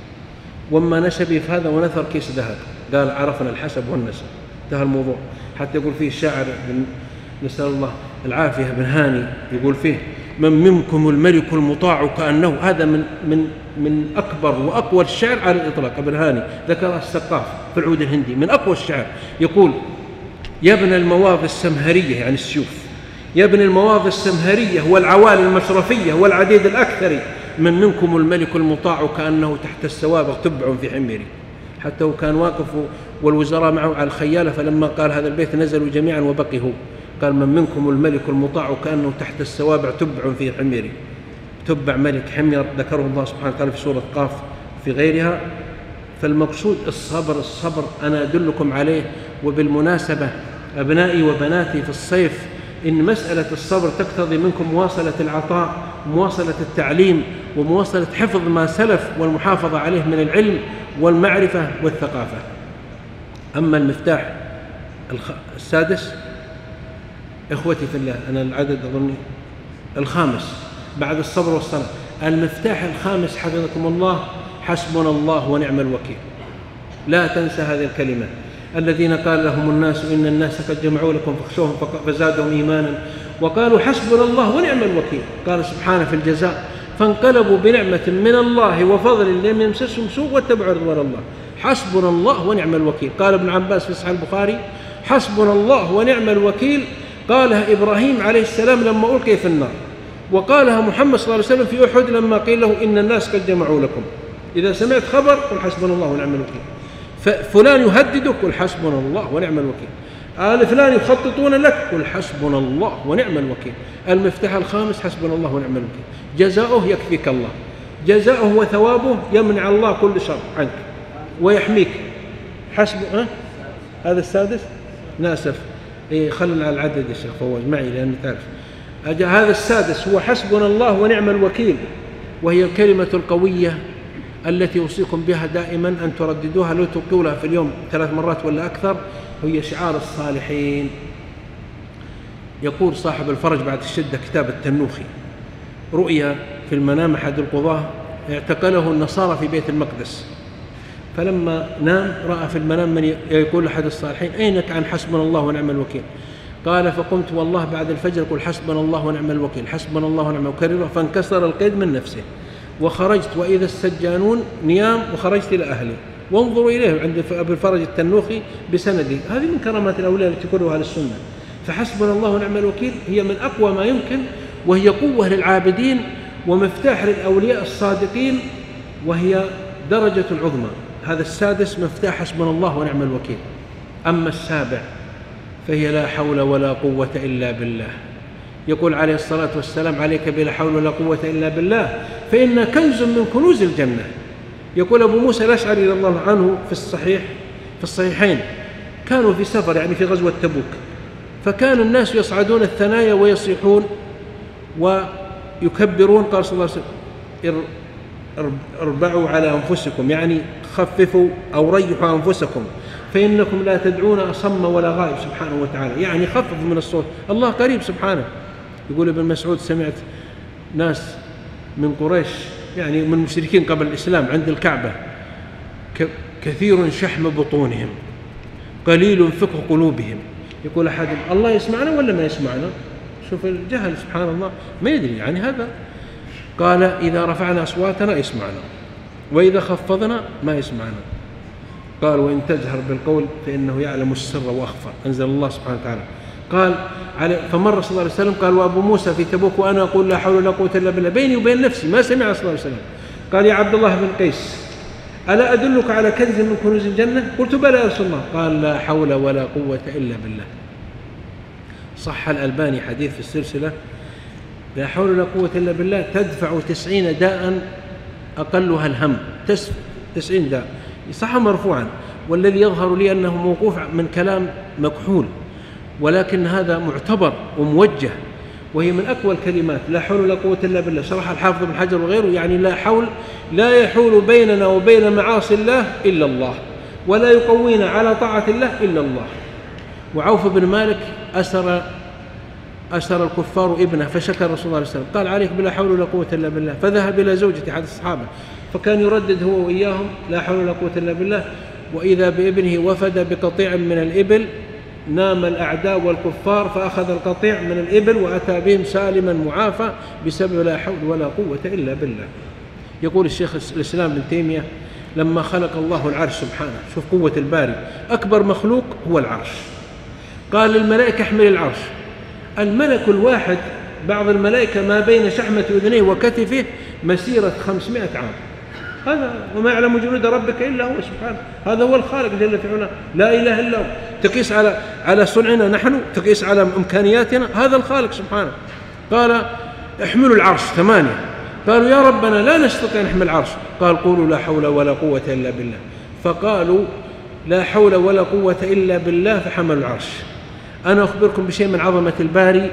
واما نسبي في هذا ونثر كيس ذهب. قال عرفنا الحسب والنسب، انتهى الموضوع. حتى يقول فيه الشاعر نسأل الله العافية بن هاني، يقول فيه من منكم الملك المطاع كأنه، هذا من من من أكبر وأقوى الشعر على الإطلاق. ابن هاني ذكر السقاف في العود الهندي، من أقوى الشعر. يقول يا ابن المواضع السمهرية، يعني السيوف، يا ابن المواضع السمهرية والعوالي المشرفية والعديد الأكثر، من منكم الملك المطاع كأنه تحت السوابق تبع في حميري. حتى وكان واقف والوزراء معه على الخيالة، فلما قال هذا البيت نزلوا جميعا وبقي هو. قال من منكم الملك المطاع كأنه تحت السوابع تبع في حميري. تبع ملك حمير ذكره الله سبحانه وتعالى في سورة قاف في غيرها. فالمقصود الصبر، الصبر أنا أدلكم عليه. وبالمناسبة أبنائي وبناتي في الصيف، إن مسألة الصبر تقتضي منكم مواصلة العطاء، مواصلة التعليم، ومواصلة حفظ ما سلف والمحافظة عليه من العلم والمعرفة والثقافة. أما المفتاح السادس، إخوتي في الله، أنا العدد أظن الخامس بعد الصبر والصلاة، المفتاح الخامس حفظكم الله، حسبنا الله ونعم الوكيل. لا تنسى هذه الكلمة. الذين قال لهم الناس إن الناس قد جمعوا لكم فاخشوهم فزادهم إيمانا وقالوا حسبنا الله ونعم الوكيل. قال سبحانه في الجزاء فانقلبوا بنعمة من الله وفضل لم يمسسهم سوء واتبعوا رضوان الله. حسبنا الله ونعم الوكيل. قال ابن عباس في صحيح البخاري حسبنا الله ونعم الوكيل، قالها إبراهيم عليه السلام لما ألقي في النار، وقالها محمد صلى الله عليه وسلم في أحد لما قيل له إن الناس قد جمعوا لكم. إذا سمعت خبر قل حسبنا الله ونعم الوكيل. فلان يهددك قل حسبنا الله ونعم الوكيل. آل فلان يخططون لك قل حسبنا الله ونعم الوكيل. المفتاح الخامس حسبنا الله ونعم الوكيل. جزاؤه يكفيك الله، جزاؤه وثوابه يمنع الله كل شر عنك ويحميك. حسب أه؟ هذا السادس ناسف إيه، خلنا على العدد يا شيخ فواز معي لأني تعرف. هذا السادس هو حسبنا الله ونعم الوكيل، وهي الكلمة القوية التي أوصيكم بها دائما أن ترددوها، لو تقولها في اليوم ثلاث مرات ولا أكثر. هي شعار الصالحين. يقول صاحب الفرج بعد الشدة كتاب التنوخي: رؤيا في المنام أحد القضاة اعتقله النصارى في بيت المقدس، فلما نام رأى في المنام من يقول أحد الصالحين: أينك عن حسبنا الله ونعم الوكيل؟ قال: فقمت والله بعد الفجر قل حسبنا الله ونعم الوكيل، حسبنا الله ونعم الوكيل، فانكسر القيد من نفسه، وخرجت وإذا السجانون نيام، وخرجت إلى أهلي وانظروا إليه عند أبي الفرج التنوخي بسنده. هذه من كرامات الأولياء التي كلها أهل السنة. فحسبنا الله ونعم الوكيل هي من أقوى ما يمكن، وهي قوة للعابدين ومفتاح للأولياء الصادقين، وهي درجة العظمى. هذا السادس مفتاح حسبنا الله ونعم الوكيل. أما السابع فهي لا حول ولا قوة إلا بالله. يقول عليه الصلاة والسلام: عليك بلا حول ولا قوة إلا بالله فإن كنز من كنوز الجنة. يقول أبو موسى الأشعري رضي الله عنه في الصحيح في الصحيحين: كانوا في سفر، يعني في غزوة تبوك، فكان الناس يصعدون الثنايا ويصيحون ويكبرون. قال صلى الله عليه وسلم: اربعوا على أنفسكم، يعني خففوا أو ريحوا أنفسكم، فإنكم لا تدعون أصم ولا غائب سبحانه وتعالى، يعني خففوا من الصوت، الله قريب سبحانه. يقول ابن مسعود: سمعت ناس من قريش، يعني من المشركين قبل الإسلام، عند الكعبة: كثير شحم بطونهم قليل فقه قلوبهم. يقول أحدهم: الله يسمعنا ولا ما يسمعنا؟ شوف الجهل سبحان الله، ما يدري يعني هذا. قال: إذا رفعنا أصواتنا يسمعنا، وإذا خفضنا ما يسمعنا. قال: وإن تجهر بالقول فإنه يعلم السر وأخفى. أنزل الله سبحانه وتعالى. قال فمر صلى الله عليه وسلم قال: وأبو موسى في تبوك وأنا أقول لا حول ولا قوة إلا بالله بيني وبين نفسي، ما سمع صلى الله عليه وسلم. قال: يا عبد الله بن قيس، ألا أدلك على كنز من كنوز الجنة؟ قلت: بلى يا رسول الله. قال: لا حول ولا قوة إلا بالله. صح الألباني حديث في السلسلة: لا حول ولا قوة إلا بالله تدفع تسعين داء أقلها الهم. تسعين داء. صح مرفوعا، والذي يظهر لي أنه موقوف من كلام مكحول، ولكن هذا معتبر وموجه، وهي من أقوى الكلمات. لا حول ولا قوة إلا بالله. شرح الحافظ بن حجر وغيره: يعني لا حول لا يحول بيننا وبين معاصي الله إلا الله، ولا يقوينا على طاعة الله إلا الله. وعوف بن مالك أسر أسر الكفار ابنه، فشكر رسول الله صلى الله عليه وسلم، قال: عليك بلا حول ولا قوة إلا بالله. فذهب إلى زوجته أحد الصحابة، فكان يردد هو وإياهم لا حول ولا قوة إلا بالله، وإذا بابنه وفد بقطيع من الإبل، نام الأعداء والكفار فأخذ القطيع من الإبل وأتى بهم سالما معافى بسبب لا حول ولا قوة إلا بالله. يقول الشيخ الإسلام ابن تيمية: لما خلق الله العرش سبحانه، شوف قوة الباري، أكبر مخلوق هو العرش، قال للملائكة: احمل العرش. الملك الواحد بعض الملائكة ما بين شحمة أذنيه وكتفه مسيرة خمسمائة عام. هذا وما يعلم جنود ربك إلا هو سبحانه. هذا هو الخالق جل في علاه، لا إله إلا هو. تقيس على على صنعنا نحن، تقيس على إمكانياتنا، هذا الخالق سبحانه. قال: احملوا العرش ثمانية. قالوا: يا ربنا لا نستطيع نحمل العرش. قال: قولوا لا حول ولا قوة إلا بالله. فقالوا: لا حول ولا قوة إلا بالله، فحملوا العرش. أنا أخبركم بشيء من عظمة الباري،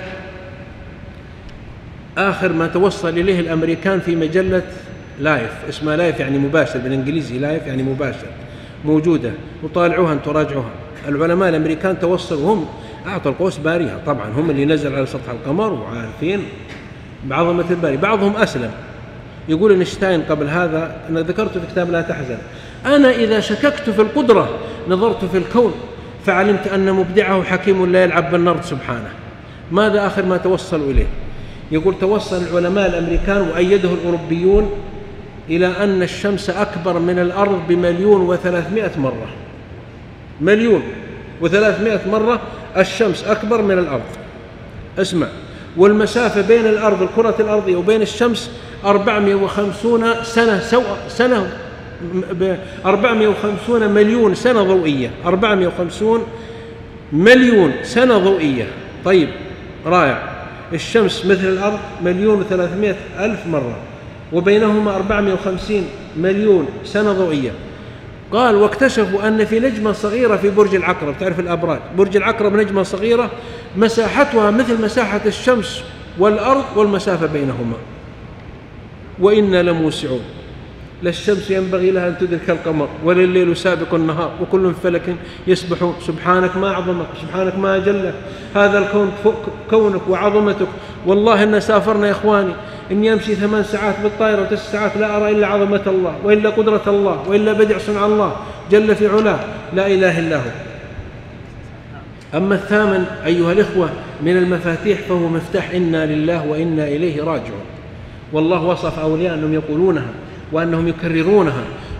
آخر ما توصل إليه الأمريكان في مجلة لايف، اسمها لايف يعني مباشر، بالإنجليزي لايف يعني مباشر، موجودة، وطالعوها أن تراجعوها. العلماء الأمريكان توصلوا، هم أعطوا القوس باريها طبعا، هم اللي نزل على سطح القمر وعارفين بعظمة الباري. بعضهم أسلم. يقول إنشتاين قبل هذا، أنا ذكرت في كتاب لا تحزن: أنا إذا شككت في القدرة نظرت في الكون فعلمت أن مبدعه حكيم لا يلعب بالنرد سبحانه. ماذا آخر ما توصلوا إليه؟ يقول: توصل العلماء الأمريكان وأيده الأوروبيون إلى أن الشمس أكبر من الأرض بمليون وثلاثمائة مرة. مليون وثلاثمائة مرة الشمس أكبر من الأرض. اسمع، والمسافة بين الأرض الكرة الأرضية وبين الشمس أربعمائة وخمسين سنة سوء سنة أربعمائة وخمسين مليون سنة ضوئية. أربعمائة وخمسين مليون سنة ضوئية. طيب، رائع. الشمس مثل الأرض مليون وثلاثمائة ألف مرة، وبينهما أربعمائة وخمسين مليون سنة ضوئية. قال: واكتشفوا أن في نجمة صغيرة في برج العقرب، تعرف الأبراج، برج العقرب نجمة صغيرة مساحتها مثل مساحة الشمس والأرض والمسافة بينهما. وإنا لموسعون. لا الشمس ينبغي لها أن تدرك القمر، ولا الليل سابق النهار، وكل فلك يسبحون. سبحانك ما أعظمك، سبحانك ما أجلك، هذا الكون كونك وعظمتك. والله إن سافرنا يا إخواني، إني أمشي ثمان ساعات بالطائرة وتسع ساعات لا أرى إلا عظمة الله، وإلا قدرة الله، وإلا بديع صنع الله جل في علاه، لا إله إلا هو. أما الثامن أيها الإخوة من المفاتيح فهو مفتاح إنا لله وإنا إليه راجعون. والله وصف أولياء أنهم يقولونها وأنهم يكررونها،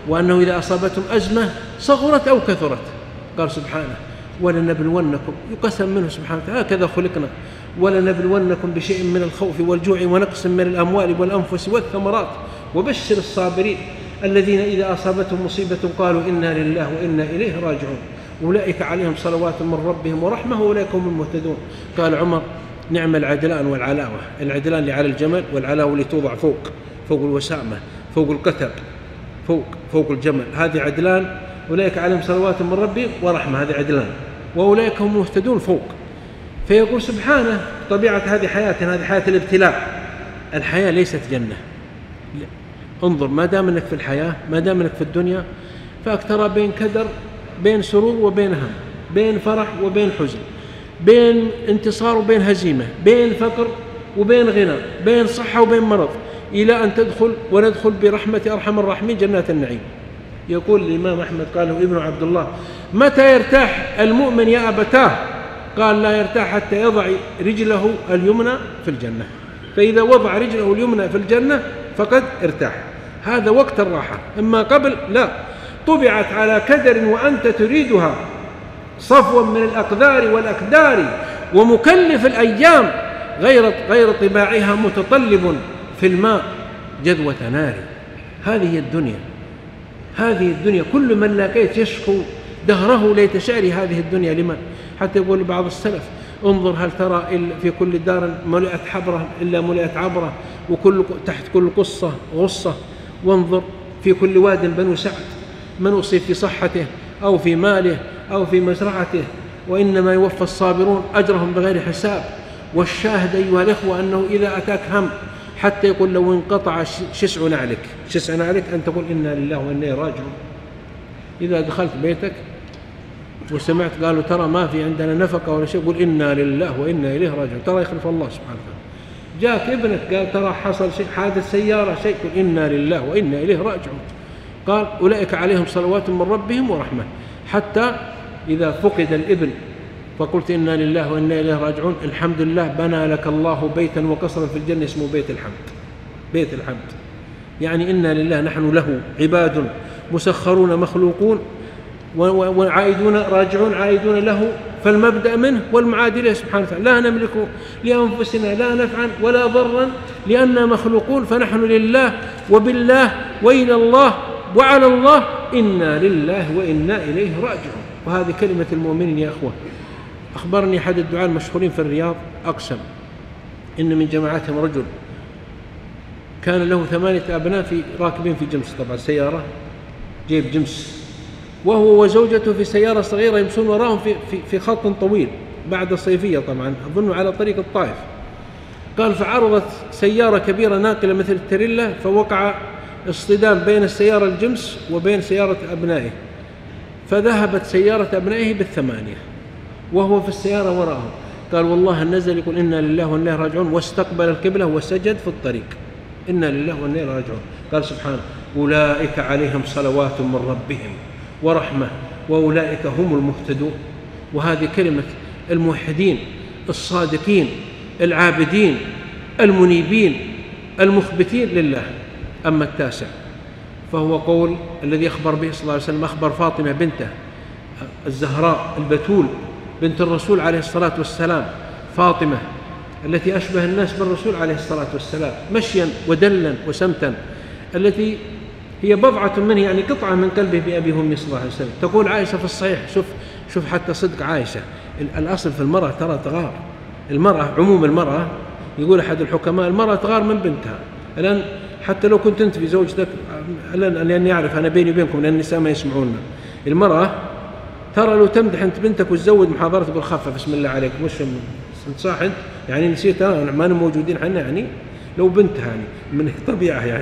وأنه إذا أصابتهم أزمة صغرت أو كثرت قال سبحانه ولنبلونكم، يقسم منه سبحانه وتعالى هكذا خلقنا، ولنبلونكم بشيء من الخوف والجوع ونقص من الأموال والأنفس والثمرات وبشر الصابرين الذين إذا أصابتهم مصيبة قالوا إنا لله وإنا إليه راجعون أولئك عليهم صلوات من ربهم ورحمة وأولئك هم المهتدون. قال عمر نعم العدلان والعلاوة، العدلان اللي على الجمل والعلاوة اللي توضع فوق فوق الوسامة فوق القتب فوق فوق الجمل، هذه عدلان أولئك عليهم صلوات من ربهم ورحمة، هذه عدلان، وأولئك هم المهتدون فوق. فيقول سبحانه طبيعة هذه حياتنا، هذه حياة الابتلاء، الحياة ليست جنة. انظر ما دام انك في الحياة، ما دام انك في الدنيا، فأكترى بين كدر بين سرور وبين هم، بين فرح وبين حزن، بين انتصار وبين هزيمة، بين فقر وبين غنى، بين صحة وبين مرض، إلى أن تدخل وندخل برحمة أرحم الراحمين جنات النعيم. يقول الإمام أحمد قال له ابن عبد الله متى يرتاح المؤمن يا أبتاه؟ قال لا يرتاح حتى يضع رجله اليمنى في الجنة، فإذا وضع رجله اليمنى في الجنة فقد ارتاح، هذا وقت الراحة. أما قبل لا، طبعت على كدر وأنت تريدها صفوا من الأقدار والأكدار، ومكلف الأيام غير غير طباعها متطلب في الماء جذوة نار. هذه هي الدنيا، هذه الدنيا كل من لاقيت يشكو دهره ليت شعري هذه الدنيا لمن. حتى يقول بعض السلف انظر هل ترى في كل دار ملئت حبرة إلا ملئت عبرة، وكل تحت كل قصة غصة، وانظر في كل واد بنو سعد من أصيب في صحته أو في ماله أو في مزرعته، وإنما يوفى الصابرون أجرهم بغير حساب. والشاهد أيها الإخوة أنه إذا أتاك هم حتى يقول لو انقطع شسع نعلك، شسع نعلك أن تقول إنا لله وإنا إليه راجعون. إذا دخلت بيتك وسمعت قالوا ترى ما في عندنا نفقة ولا شيء، قل إنا لله وإنا إليه راجعون، ترى يخلف الله سبحانه وتعالى. جاءك ابنك قال ترى حصل شيء حادث سيارة شيء، قل إنا لله وإنا إليه راجعون. قال أولئك عليهم صلوات من ربهم ورحمة. حتى إذا فقد الابن فقلت إنا لله وإنا إليه راجعون، الحمد لله بنى لك الله بيتا وقصرا في الجنة اسمه بيت الحمد، بيت الحمد. يعني إنا لله نحن له عباد مسخرون مخلوقون وعائدون راجعون عائدون له، فالمبدأ منه والمعاد إليه سبحانه وتعالى. لا نملك لأنفسنا لا نفعا ولا ضرا لأننا مخلوقون، فنحن لله وبالله وإلى الله وعلى الله إنا لله وإنا إليه راجعون. وهذه كلمة المؤمنين يا أخوة. أخبرني أحد الدعاة المشهورين في الرياض أقسم إن من جماعتهم رجل كان له ثمانية أبناء في راكبين في جمس، طبعا سيارة جيب جمس، وهو وزوجته في سيارة صغيرة يمشون وراهم في, في, في خط طويل بعد الصيفية طبعا أظن على طريق الطائف. قال فعرضت سيارة كبيرة ناقلة مثل التريلا، فوقع اصطدام بين السيارة الجمس وبين سيارة أبنائه، فذهبت سيارة أبنائه بالثمانية وهو في السيارة وراءهم. قال والله نزل يقول إنا لله وإنا إليه راجعون، واستقبل القبلة وسجد في الطريق إنا لله وإنا إليه راجعون. قال سبحانه أولئك عليهم صلوات من ربهم ورحمة وأولئك هم المهتدون. وهذه كلمة الموحدين الصادقين العابدين المنيبين المخبتين لله. أما التاسع فهو قول الذي أخبر به صلى الله عليه وسلم، أخبر فاطمة بنته الزهراء البتول بنت الرسول عليه الصلاة والسلام، فاطمة التي أشبه الناس بالرسول عليه الصلاة والسلام مشيا ودلا وسمتا، التي هي بضعة منه يعني قطعة من قلبه بأبي وأمي صلى الله عليه وسلم. تقول عائشة في الصحيح، شوف شوف حتى صدق عائشة، الأصل في المرأة ترى تغار، المرأة عموم المرأة يقول أحد الحكماء المرأة تغار من بنتها. الآن حتى لو كنت أنت في زوجتك، لأني أعرف أنا بيني وبينكم لأن النساء ما يسمعوننا، المرأة ترى لو تمدح أنت بنتك وتزود محاضرة تقول خفف بسم الله عليك، مش أنت صح أنت يعني نسيت ما أنا موجودين حنا يعني لو بنتها يعني من طبيعة يعني.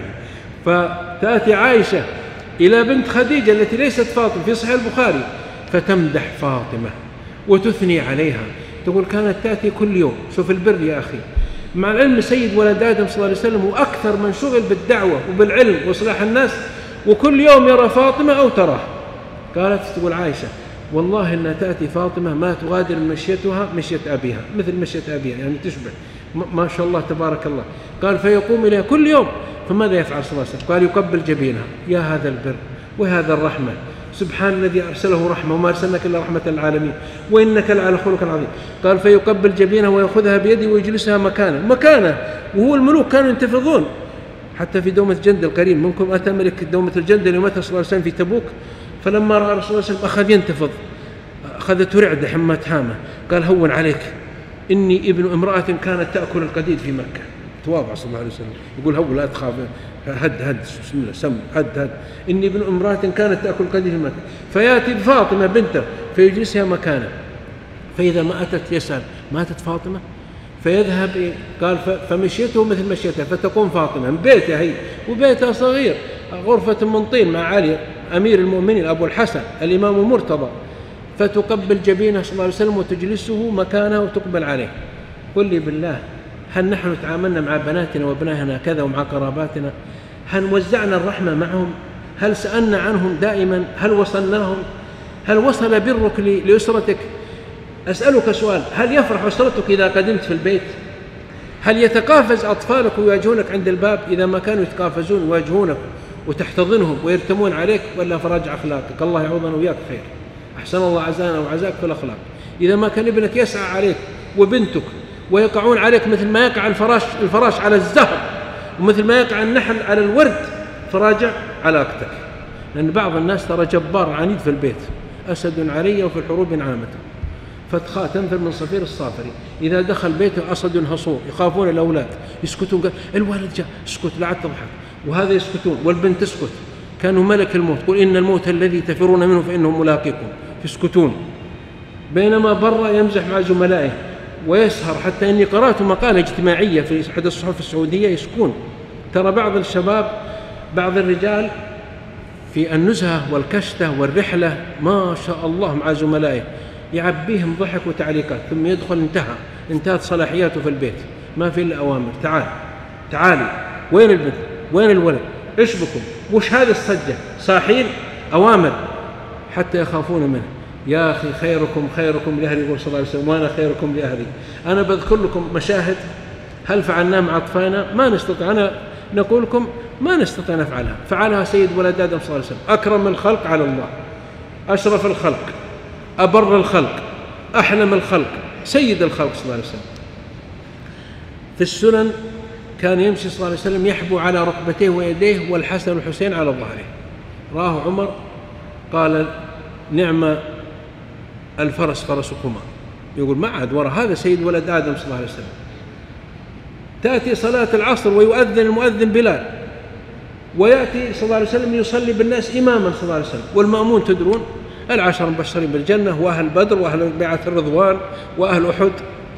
فتأتي عائشة إلى بنت خديجة التي ليست فاطمة في صحيح البخاري فتمدح فاطمة وتثني عليها، تقول كانت تأتي كل يوم. شوف البر يا أخي، مع العلم سيد ولد آدم صلى الله عليه وسلم وأكثر من شغل بالدعوة وبالعلم وإصلاح الناس، وكل يوم يرى فاطمة أو تراه. قالت تقول عائشة والله إنها تأتي فاطمة ما تغادر مشيتها مشية أبيها، مثل مشية أبيها يعني تشبه ما شاء الله تبارك الله. قال فيقوم إليها كل يوم، فماذا يفعل صلى الله عليه وسلم؟ قال يقبل جبينها، يا هذا البر وهذا الرحمة. سبحان الذي أرسله رحمة وما أرسلناك إلا رحمة للعالمين وإنك لعلى خلق عظيم. قال فيقبل جبينها ويأخذها بيده ويجلسها مكانه مكانه وهو الملوك كانوا ينتفضون. حتى في دومة جند القريب منكم أتى ملك دومة الجند اليوم صلى الله عليه وسلم في تبوك، فلما رأى رسول الله صلى الله عليه وسلم أخذ ينتفض، أخذته رعدة حمى تهامة، قال هون عليك إني ابن امرأة كانت تأكل القديد في مكة. تواضع صلى الله عليه وسلم يقول هو لا تخاف، هد هد بسم الله سم هد هد إني ابن امرأة كانت تأكل القديد في مكة. فيأتي بفاطمة بنته فيجلسها مكانه، فإذا ما أتت يسأل ماتت فاطمة؟ فيذهب قال فمشيته مثل مشيتها، فتقوم فاطمة من بيتها هي وبيتها صغير غرفة من طين مع علي أمير المؤمنين أبو الحسن الإمام المرتضى، فتقبل جبينه صلى الله عليه وسلم وتجلسه مكانه وتقبل عليه. قل لي بالله هل نحن تعاملنا مع بناتنا وابنائنا كذا ومع قراباتنا؟ هل وزعنا الرحمة معهم؟ هل سألنا عنهم دائما؟ هل وصلناهم؟ هل وصل برك لأسرتك؟ أسألك سؤال، هل يفرح أسرتك إذا قدمت في البيت؟ هل يتقافز أطفالك ويواجهونك عند الباب إذا ما كانوا يتقافزون ويواجهونك وتحتضنهم ويرتمون عليك؟ ولا فراجع أخلاقك؟ الله يعوضنا وياك خير، أحسن الله عزانا وعزاك في الأخلاق. إذا ما كان ابنك يسعى عليك وبنتك ويقعون عليك مثل ما يقع الفراش, الفراش على الزهر ومثل ما يقع النحل على الورد، فراجع علاقتك. لأن بعض الناس ترى جبار عنيد في البيت، أسد علي وفي الحروب عامة، فتخاء تنفر من صفير الصافري. إذا دخل بيته أسد هصور يخافون الأولاد يسكتون، قال الوالد جاء اسكت لا عاد تضحك، وهذا يسكتون والبنت تسكت، كانوا ملك الموت قل إن الموت الذي تفرون منه فإنه ملاقيكم، يسكتون. بينما برا يمزح مع زملائه ويسهر، حتى إني قرأت مقالة اجتماعية في أحد الصحف السعودية يسكون. ترى بعض الشباب بعض الرجال في النزهة والكشتة والرحلة ما شاء الله مع زملائه يعبيهم ضحك وتعليقات، ثم يدخل انتهى انتهت صلاحياته في البيت، ما في إلا أوامر، تعال تعالي، وين البنت وين الولد، إيش بكم، وش هذه الصجة، صاحين أوامر، حتى يخافون منه. يا أخي خيركم خيركم لأهلي، يقول صلى الله عليه وسلم وأنا خيركم لأهلي. أنا بذكر لكم مشاهد هل فعلناها مع أطفالنا؟ ما نستطيع، أنا نقول لكم ما نستطيع نفعلها. فعلها سيد ولد آدم صلى الله عليه وسلم، أكرم الخلق على الله، أشرف الخلق، أبر الخلق، أحلم الخلق، سيد الخلق صلى الله عليه وسلم. في السنن كان يمشي صلى الله عليه وسلم يحبو على ركبتيه ويديه والحسن والحسين على ظهره. راه عمر قال نعم الفرس فرسكما، يقول ما عاد وراء هذا سيد ولد آدم صلى الله عليه وسلم. تأتي صلاة العصر ويؤذن المؤذن بلال، ويأتي صلى الله عليه وسلم يصلي بالناس إماما صلى الله عليه وسلم، والمأمون تدرون العشر المبشرين بالجنة وأهل بدر وأهل بيعة الرضوان وأهل أحد.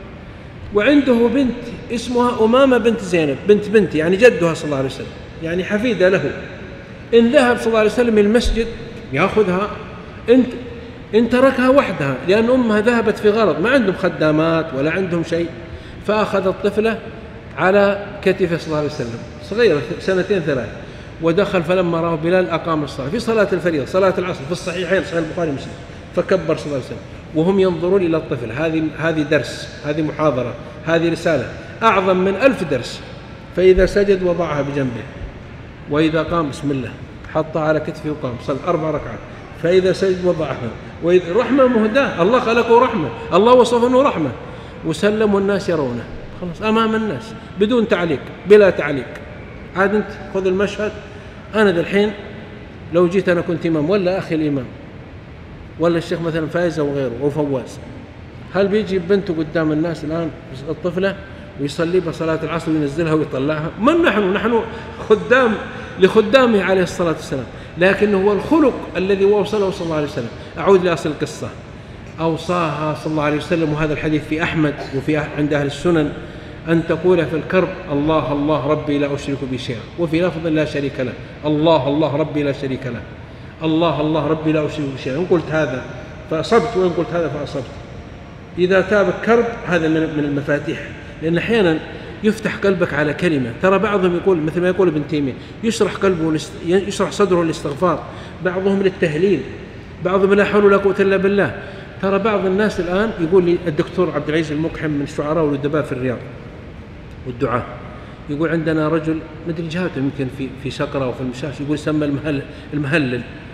وعنده بنت اسمها أمامة بنت زينب بنت بنت يعني جدها صلى الله عليه وسلم، يعني حفيدة له. إن ذهب صلى الله عليه وسلم المسجد يأخذها، انت إن تركها وحدها لأن أمها ذهبت في غرض، ما عندهم خدامات ولا عندهم شيء، فأخذ الطفلة على كتفه صلى الله عليه وسلم صغيرة سنتين ثلاث، ودخل فلما رأى بلال أقام الصلاة في صلاة الفريضة صلاة العصر في الصحيحين صحيح البخاري ومسلم، فكبر صلى الله عليه وسلم وهم ينظرون إلى الطفل. هذه هذه درس، هذه محاضرة، هذه رسالة أعظم من ألف درس. فإذا سجد وضعها بجنبه، وإذا قام بسم الله حطها على كتفه وقام صلى أربع ركعات، فإذا سجد وضعها، وإذا رحمة مهداة، الله خلقه رحمة، الله وصف أنه رحمة، وسلم والناس يرونه خلاص أمام الناس بدون تعليق بلا تعليق. عاد أنت خذ المشهد. أنا ذا الحين لو جيت أنا كنت إمام ولا أخي الإمام ولا الشيخ مثلا فايز أو غيره أو فواز، هل بيجي بنته قدام الناس الآن الطفلة ويصلي بصلاة العصر وينزلها ويطلعها؟ من نحن؟ نحن خدام لخدامه عليه الصلاة والسلام، لكن هو الخلق الذي وصله صلى الله عليه وسلم. أعود لأصل القصة، أوصاها صلى الله عليه وسلم، وهذا الحديث في أحمد وفي عند أهل السنن، أن تقول في الكرب الله الله ربي لا أشرك به شيئا، وفي لفظ لا شريك له، الله الله ربي لا شريك له، الله الله ربي لا أشرك به شيئا. إن قلت هذا فأصبت وإن قلت هذا فأصبت. إذا تاب الكرب هذا من المفاتيح، لأن أحيانا يفتح قلبك على كلمة. ترى بعضهم يقول مثل ما يقول ابن تيمية يشرح قلبه يشرح صدره للاستغفار، بعضهم للتهليل، بعضهم لا حول ولا قوة إلا بالله. ترى بعض الناس الآن يقول لي الدكتور عبد العزيز المقحم من الشعراء والأدباء في الرياض والدعاء، يقول عندنا رجل مدري جهاته يمكن في في شقرة أو في المشاش، يقول سمى المهل المهلل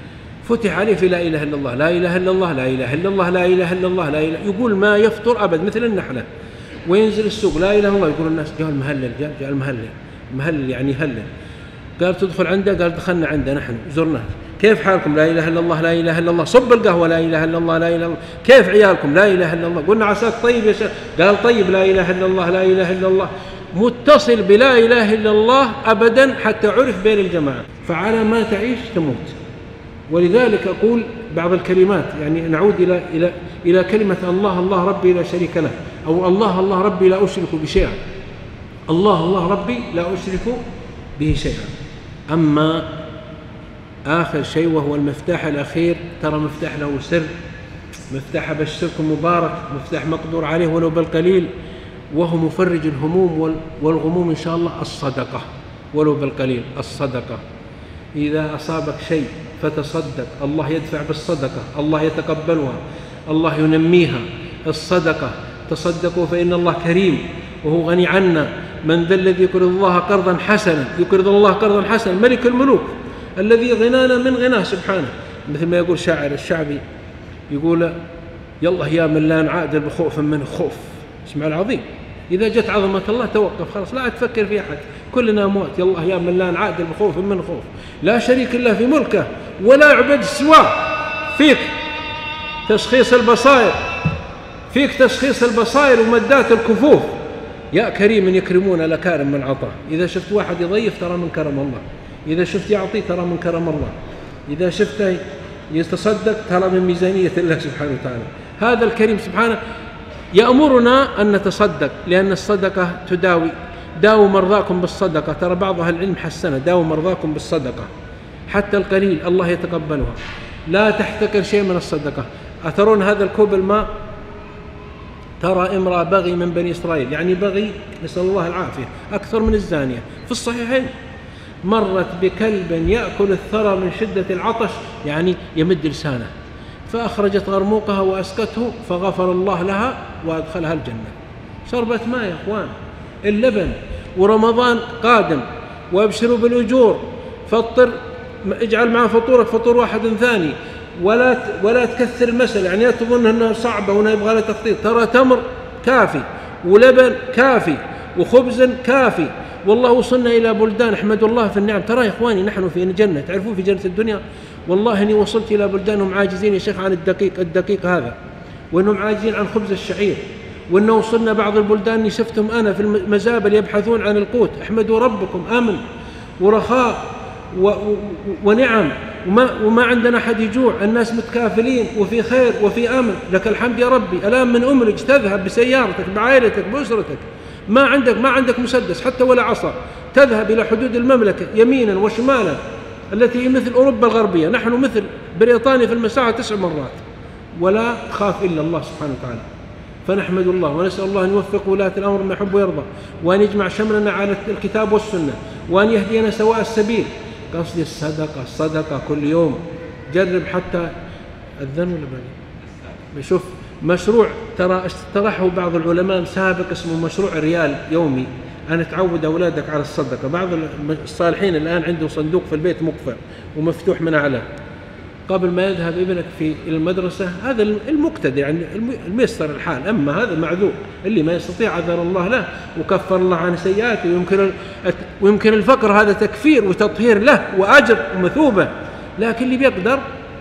فتح عليه في لا إله إلا الله، لا إله إلا الله، لا إله إلا الله، لا إله إلا الله، لا إله، يقول ما يفطر أبد مثل النحلة. وينزل السوق لا إله إلا الله، يقول الناس جاء المهلل، جاء جاء المهلل، مهلل يعني يهلل. قال تدخل عنده، قال دخلنا عنده نحن زرناه. كيف حالكم؟ لا إله إلا الله، لا إله إلا الله. صب القهوة، لا إله إلا الله، لا إله إلا الله. كيف عيالكم؟ لا إله إلا الله. قلنا عساك طيب يا شيخ، قال طيب، لا إله إلا الله، لا إله إلا الله. متصل بلا إله إلا الله أبدا حتى عرف بين الجماعة. فعلى ما تعيش تموت. ولذلك أقول بعض الكلمات، يعني نعود إلى إلى إلى كلمة الله الله ربي لا شريك له، أو الله الله ربي لا أشرك بشيئا. الله الله ربي لا أشرك به شيئا. أما آخر شيء وهو المفتاح الأخير، ترى مفتاح له سر، مفتاح بشركم مبارك، مفتاح مقدور عليه ولو بالقليل، وهو مفرج الهموم والغموم إن شاء الله. الصدقة ولو بالقليل، الصدقة. إذا أصابك شيء فتصدق، الله يدفع بالصدقة، الله يتقبلها، الله ينميها. الصدقة، تصدقوا فإن الله كريم وهو غني عنا. من ذا الذي يقرض الله قرضا حسنا، يقرض الله قرضا حسنا، ملك الملوك الذي غنانا من غناه سبحانه. مثل ما يقول شاعر الشعبي، يقول يلا يا من لا نعادل بخوف من خوف. اسمع العظيم، إذا جت عظمة الله توقف خلاص، لا تفكر في أحد، كلنا موت. يلا يا من لا نعادل بخوف من خوف، لا شريك له في ملكه ولا يعبد سواه. فيك تشخيص البصائر، فيك تشخيص البصائر ومدات الكفوف. يا كريم يكرمون الأكارم من عطاء. إذا شفت واحد يضيف ترى من كرم الله، إذا شفت يعطي ترى من كرم الله، إذا شفته يتصدق ترى من ميزانية الله سبحانه وتعالى. هذا الكريم سبحانه يأمرنا أن نتصدق، لأن الصدقة تداوي. داووا مرضاكم بالصدقة، ترى بعض أهل العلم حسنة، داووا مرضاكم بالصدقة، حتى القليل الله يتقبلها. لا تحتكر شيء من الصدقة. أترون هذا الكوب الماء؟ ترى امرأة بغي من بني إسرائيل، يعني بغي نسأل الله العافية، أكثر من الزانية، في الصحيحين، مرت بكلب يأكل الثرى من شدة العطش، يعني يمد لسانه، فأخرجت غرموقها وأسكته، فغفر الله لها وأدخلها الجنة. شربت ماء يا أخوان، اللبن. ورمضان قادم، وابشروا بالأجور، فطر، اجعل معه فطورك فطور واحد ثاني، ولا ولا تكثر المسألة، يعني تظن أنها صعبة وأنها يبغى لها تخطيط. ترى تمر كافي، ولبن كافي، وخبز كافي. والله وصلنا إلى بلدان احمد الله في النعم. ترى يا إخواني نحن في جنة، تعرفون في جنة الدنيا والله إني وصلت إلى بلدان هم عاجزين يا شيخ عن الدقيق الدقيق هذا، وأنهم عاجزين عن خبز الشعير، وأنه وصلنا بعض البلدان اللي شفتهم أنا في المزابل يبحثون عن القوت. احمدوا ربكم، أمن ورخاء و... و... ونعم، وما... وما عندنا أحد يجوع، الناس متكافلين وفي خير وفي أمن. لك الحمد يا ربي. الآن من أمرج تذهب بسيارتك بعائلتك بأسرتك، ما عندك ما عندك مسدس حتى ولا عصا، تذهب إلى حدود المملكة يمينا وشمالا التي هي مثل أوروبا الغربية. نحن مثل بريطانيا في المساحة تسع مرات، ولا تخاف إلا الله سبحانه وتعالى. فنحمد الله ونسأل الله أن يوفق ولاة الأمر ما يحب ويرضى، وأن يجمع شملنا على الكتاب والسنة، وأن يهدينا سواء السبيل. قصدي الصدقة، الصدقة كل يوم. جرب حتى الذن ولا بني. شوف مشروع ترى اقترحه بعض العلماء سابق اسمه مشروع ريال يومي، أن تعود أولادك على الصدقة. بعض الصالحين الآن عنده صندوق في البيت مقفل ومفتوح من أعلاه، قبل ما يذهب ابنك في المدرسة، هذا المقتدر يعني الميسر الحال. أما هذا معذور، اللي ما يستطيع عذر الله له وكفر الله عن سيئاته، ويمكن ويمكن الفقر هذا تكفير وتطهير له وأجر ومثوبة. لكن اللي بيقدر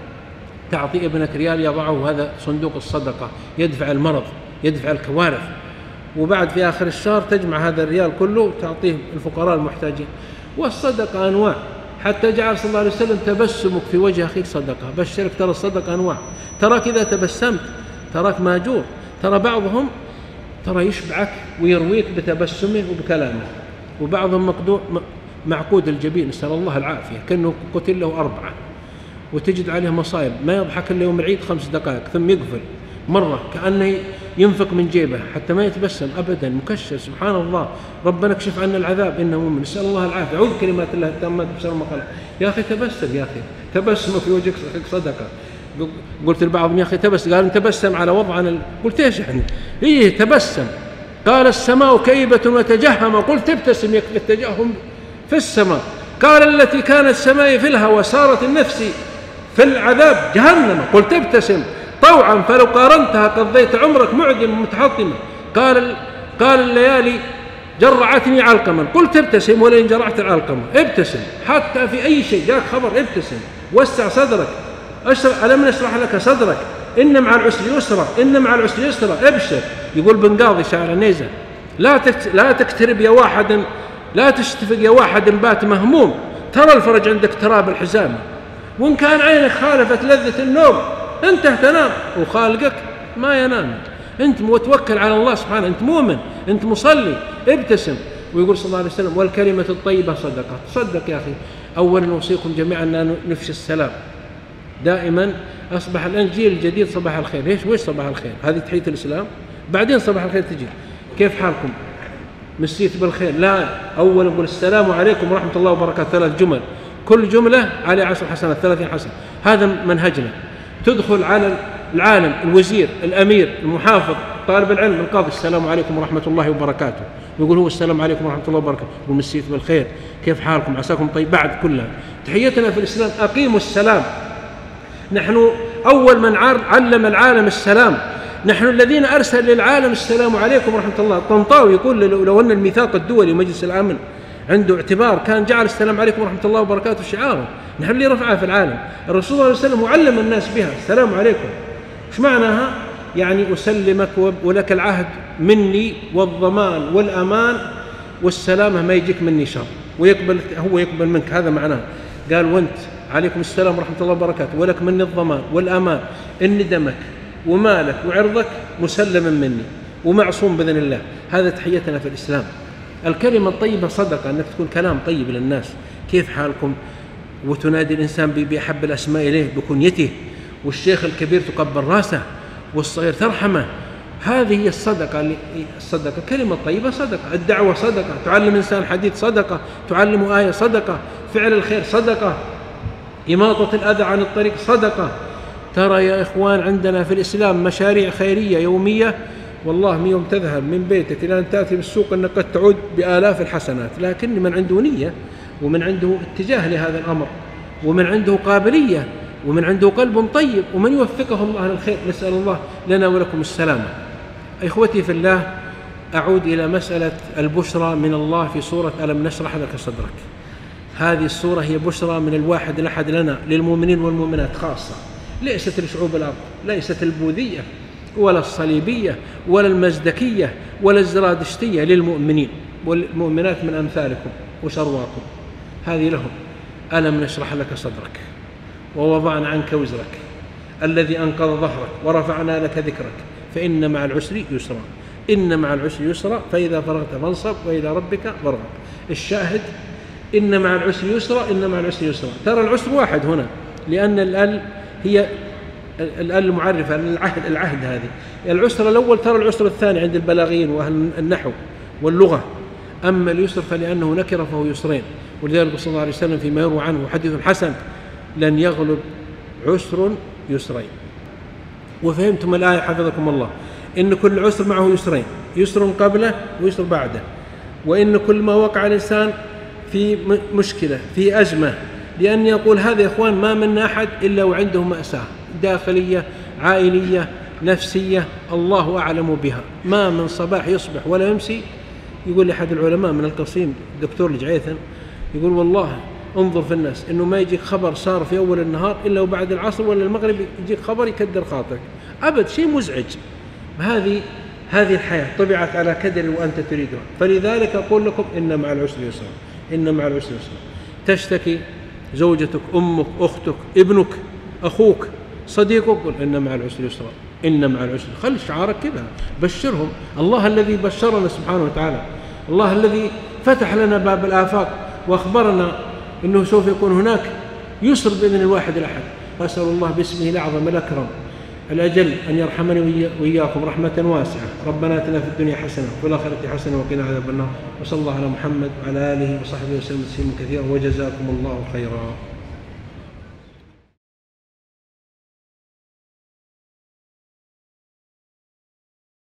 تعطي ابنك ريال يضعه هذا صندوق الصدقة، يدفع المرض، يدفع الكوارث، وبعد في آخر الشهر تجمع هذا الريال كله تعطيه الفقراء المحتاجين. والصدقة أنواع، حتى جعل صلى الله عليه وسلم تبسمك في وجه أخيك صدقة. بشرك، ترى الصدقة أنواع. تراك إذا تبسمت تراك ماجور. ترى بعضهم ترى يشبعك ويرويك بتبسمه وبكلامه، وبعضهم مقدور معقود الجبين نسأل الله العافية، كأنه قتل له أربعة، وتجد عليه مصائب، ما يضحك إلا يوم العيد خمس دقائق ثم يقفل مرة كأنه ينفق من جيبه حتى ما يتبسم أبدا، مكشر. سبحان الله، ربنا اكشف عنا العذاب إنه مؤمن. نسأل الله العافية. أعوذ كلمات الله التامات بشر ما خلق. يا أخي تبسم، يا أخي تبسم في وجهك صدقة. قلت لبعضهم يا أخي تبسم، قال تبسم على وضعنا. قلت ايش يعني؟ إيه تبسم. قال السماء كئيبة وتجهم، قلت تبتسم يكفي التجهم في السماء. قال التي كانت سمائي في الهوى صارت النفس في العذاب جهنم. قلت ابتسم طوعا فلو قارنتها قضيت عمرك معدم متحطما. قال قال الليالي جرعتني علقما. قلت ابتسم ولئن جرعت العلقمة. ابتسم حتى في أي شيء جاك خبر ابتسم، وسع صدرك، ألم نشرح لك صدرك، إن مع العسر يسرا، إن مع العسر يسرا، ابشر. يقول بن قاضي شاعر النيزة لا لا تكترب يا واحد، لا تشتفق يا واحد بات مهموم، ترى الفرج عندك تراب الحزام، وإن كان عينك خالفت لذة النوم أنت تنام وخالقك ما ينام. أنت متوكل على الله سبحانه، أنت مؤمن، أنت مصلي، ابتسم. ويقول صلى الله عليه وسلم والكلمة الطيبة صدقة. تصدق يا أخي. أولا نوصيكم جميعا أن نفشي السلام دائما. أصبح الآن جيل الجديد صباح الخير. ليش ويش صباح الخير؟ هذه تحية الإسلام، بعدين صباح الخير تجي كيف حالكم، مسيت بالخير. لا، أولا نقول السلام عليكم ورحمة الله وبركاته، ثلاث جمل، كل جملة على عشر حسنات، ثلاثين حسنة. هذا منهجنا. تدخل على العالم، الوزير، الأمير، المحافظ، طالب العلم، القاضي، السلام عليكم ورحمة الله وبركاته. يقول هو السلام عليكم ورحمة الله وبركاته، يقول مسيت بالخير، كيف حالكم، عساكم طيب. بعد كلها تحيتنا في الإسلام أقيموا السلام. نحن أول من علم العالم السلام، نحن الذين أرسل للعالم السلام عليكم ورحمة الله. الطنطاوي يقول لو أن الميثاق الدولي مجلس الأمن عنده اعتبار كان جعل السلام عليكم ورحمة الله وبركاته شعاره، نحن اللي رفعها في العالم. الرسول صلى الله عليه وسلم وعلم الناس بها السلام عليكم. إيش معناها؟ يعني أسلمك ولك العهد مني والضمان والأمان والسلامة، ما يجيك مني شر، ويقبل هو يقبل منك، هذا معناه. قال وانت عليكم السلام ورحمة الله وبركاته ولك مني الضمان والأمان، إن دمك ومالك وعرضك مسلم مني ومعصوم بإذن الله. هذا تحيتنا في الإسلام. الكلمة الطيبة صدقة، أنك تكون كلام طيب للناس، كيف حالكم، وتنادي الإنسان بأحب الأسماء إليه بكنيته، والشيخ الكبير تقبل راسه، والصغير ترحمه. هذه هي الصدقة. الصدقة كلمة طيبة صدقة، الدعوة صدقة، تعلم إنسان حديث صدقة، تعلم آية صدقة، فعل الخير صدقة، إماطة الأذى عن الطريق صدقة. ترى يا إخوان عندنا في الإسلام مشاريع خيرية يومية، والله من يوم تذهب من بيتك إلى أن تأتي بالسوق أنك قد تعود بآلاف الحسنات. لكن من عنده نية، ومن عنده اتجاه لهذا الأمر، ومن عنده قابلية، ومن عنده قلب طيب، ومن يوفقه الله للخير. نسأل الله لنا ولكم السلامة. إخوتي في الله، أعود إلى مسألة البشرى من الله في سورة ألم نشرح لك صدرك. هذه السورة هي بشرى من الواحد الأحد لنا، للمؤمنين والمؤمنات خاصة، ليست لشعوب الأرض، ليست البوذية ولا الصليبية ولا المزدكية ولا الزرادشتية، للمؤمنين والمؤمنات من أمثالكم وشرواكم. هذه لهم. ألم نشرح لك صدرك ووضعنا عنك وزرك الذي أنقض ظهرك ورفعنا لك ذكرك فإن مع العسر يسرا، إن مع العسر يسرا فإذا فرغت فانصب وإلى ربك فارغب. الشاهد إن مع العسر يسرا، إن مع العسر يسرا. ترى العسر واحد هنا، لأن الأل هي الأل المعرفة العهد العهد هذه. العسر الأول ترى العسر الثاني عند البلاغيين وأهل النحو واللغة. أما اليسر فلأنه نكر فهو يسرين. ولذلك صلى الله عليه وسلم فيما يروى عنه حديث حسن لن يغلب عسر يسرين. وفهمتم الآية حفظكم الله، إن كل عسر معه يسرين، يسر قبله ويسر بعده. وإن كل ما وقع الإنسان في مشكلة في أزمة، لأن يقول هذا يا إخوان ما من أحد إلا وعنده مأساة داخلية عائلية نفسية الله أعلم بها. ما من صباح يصبح ولا يمسي. يقول أحد العلماء من القصيم الدكتور الجعيثن، يقول والله انظر في الناس إنه ما يجيك خبر صار في أول النهار إلا وبعد العصر ولا المغرب يجيك خبر يكدر خاطرك أبد، شيء مزعج. هذه هذه الحياة طبعت على كدر وأنت تريدها. فلذلك أقول لكم إن مع العسر يسرا، إن مع العسر يسرا. تشتكي زوجتك، أمك، أختك، ابنك، أخوك، صديقك، قل إن مع العسر يسرا، إن مع العسر. خل شعارك كذا، بشرهم. الله الذي بشرنا سبحانه وتعالى، الله الذي فتح لنا باب الآفاق وأخبرنا إنه سوف يكون هناك يسر بإذن الواحد الأحد. أسأل الله باسمه الأعظم الأكرم الأجل أن يرحمني وإياكم رحمة واسعة. ربنا آتنا في الدنيا حسنة وفي الآخرة حسنة وقنا عذاب النار. وصلى الله على محمد وعلى آله وصحبه وسلم تسليما كثيرا، وجزاكم الله خيرا.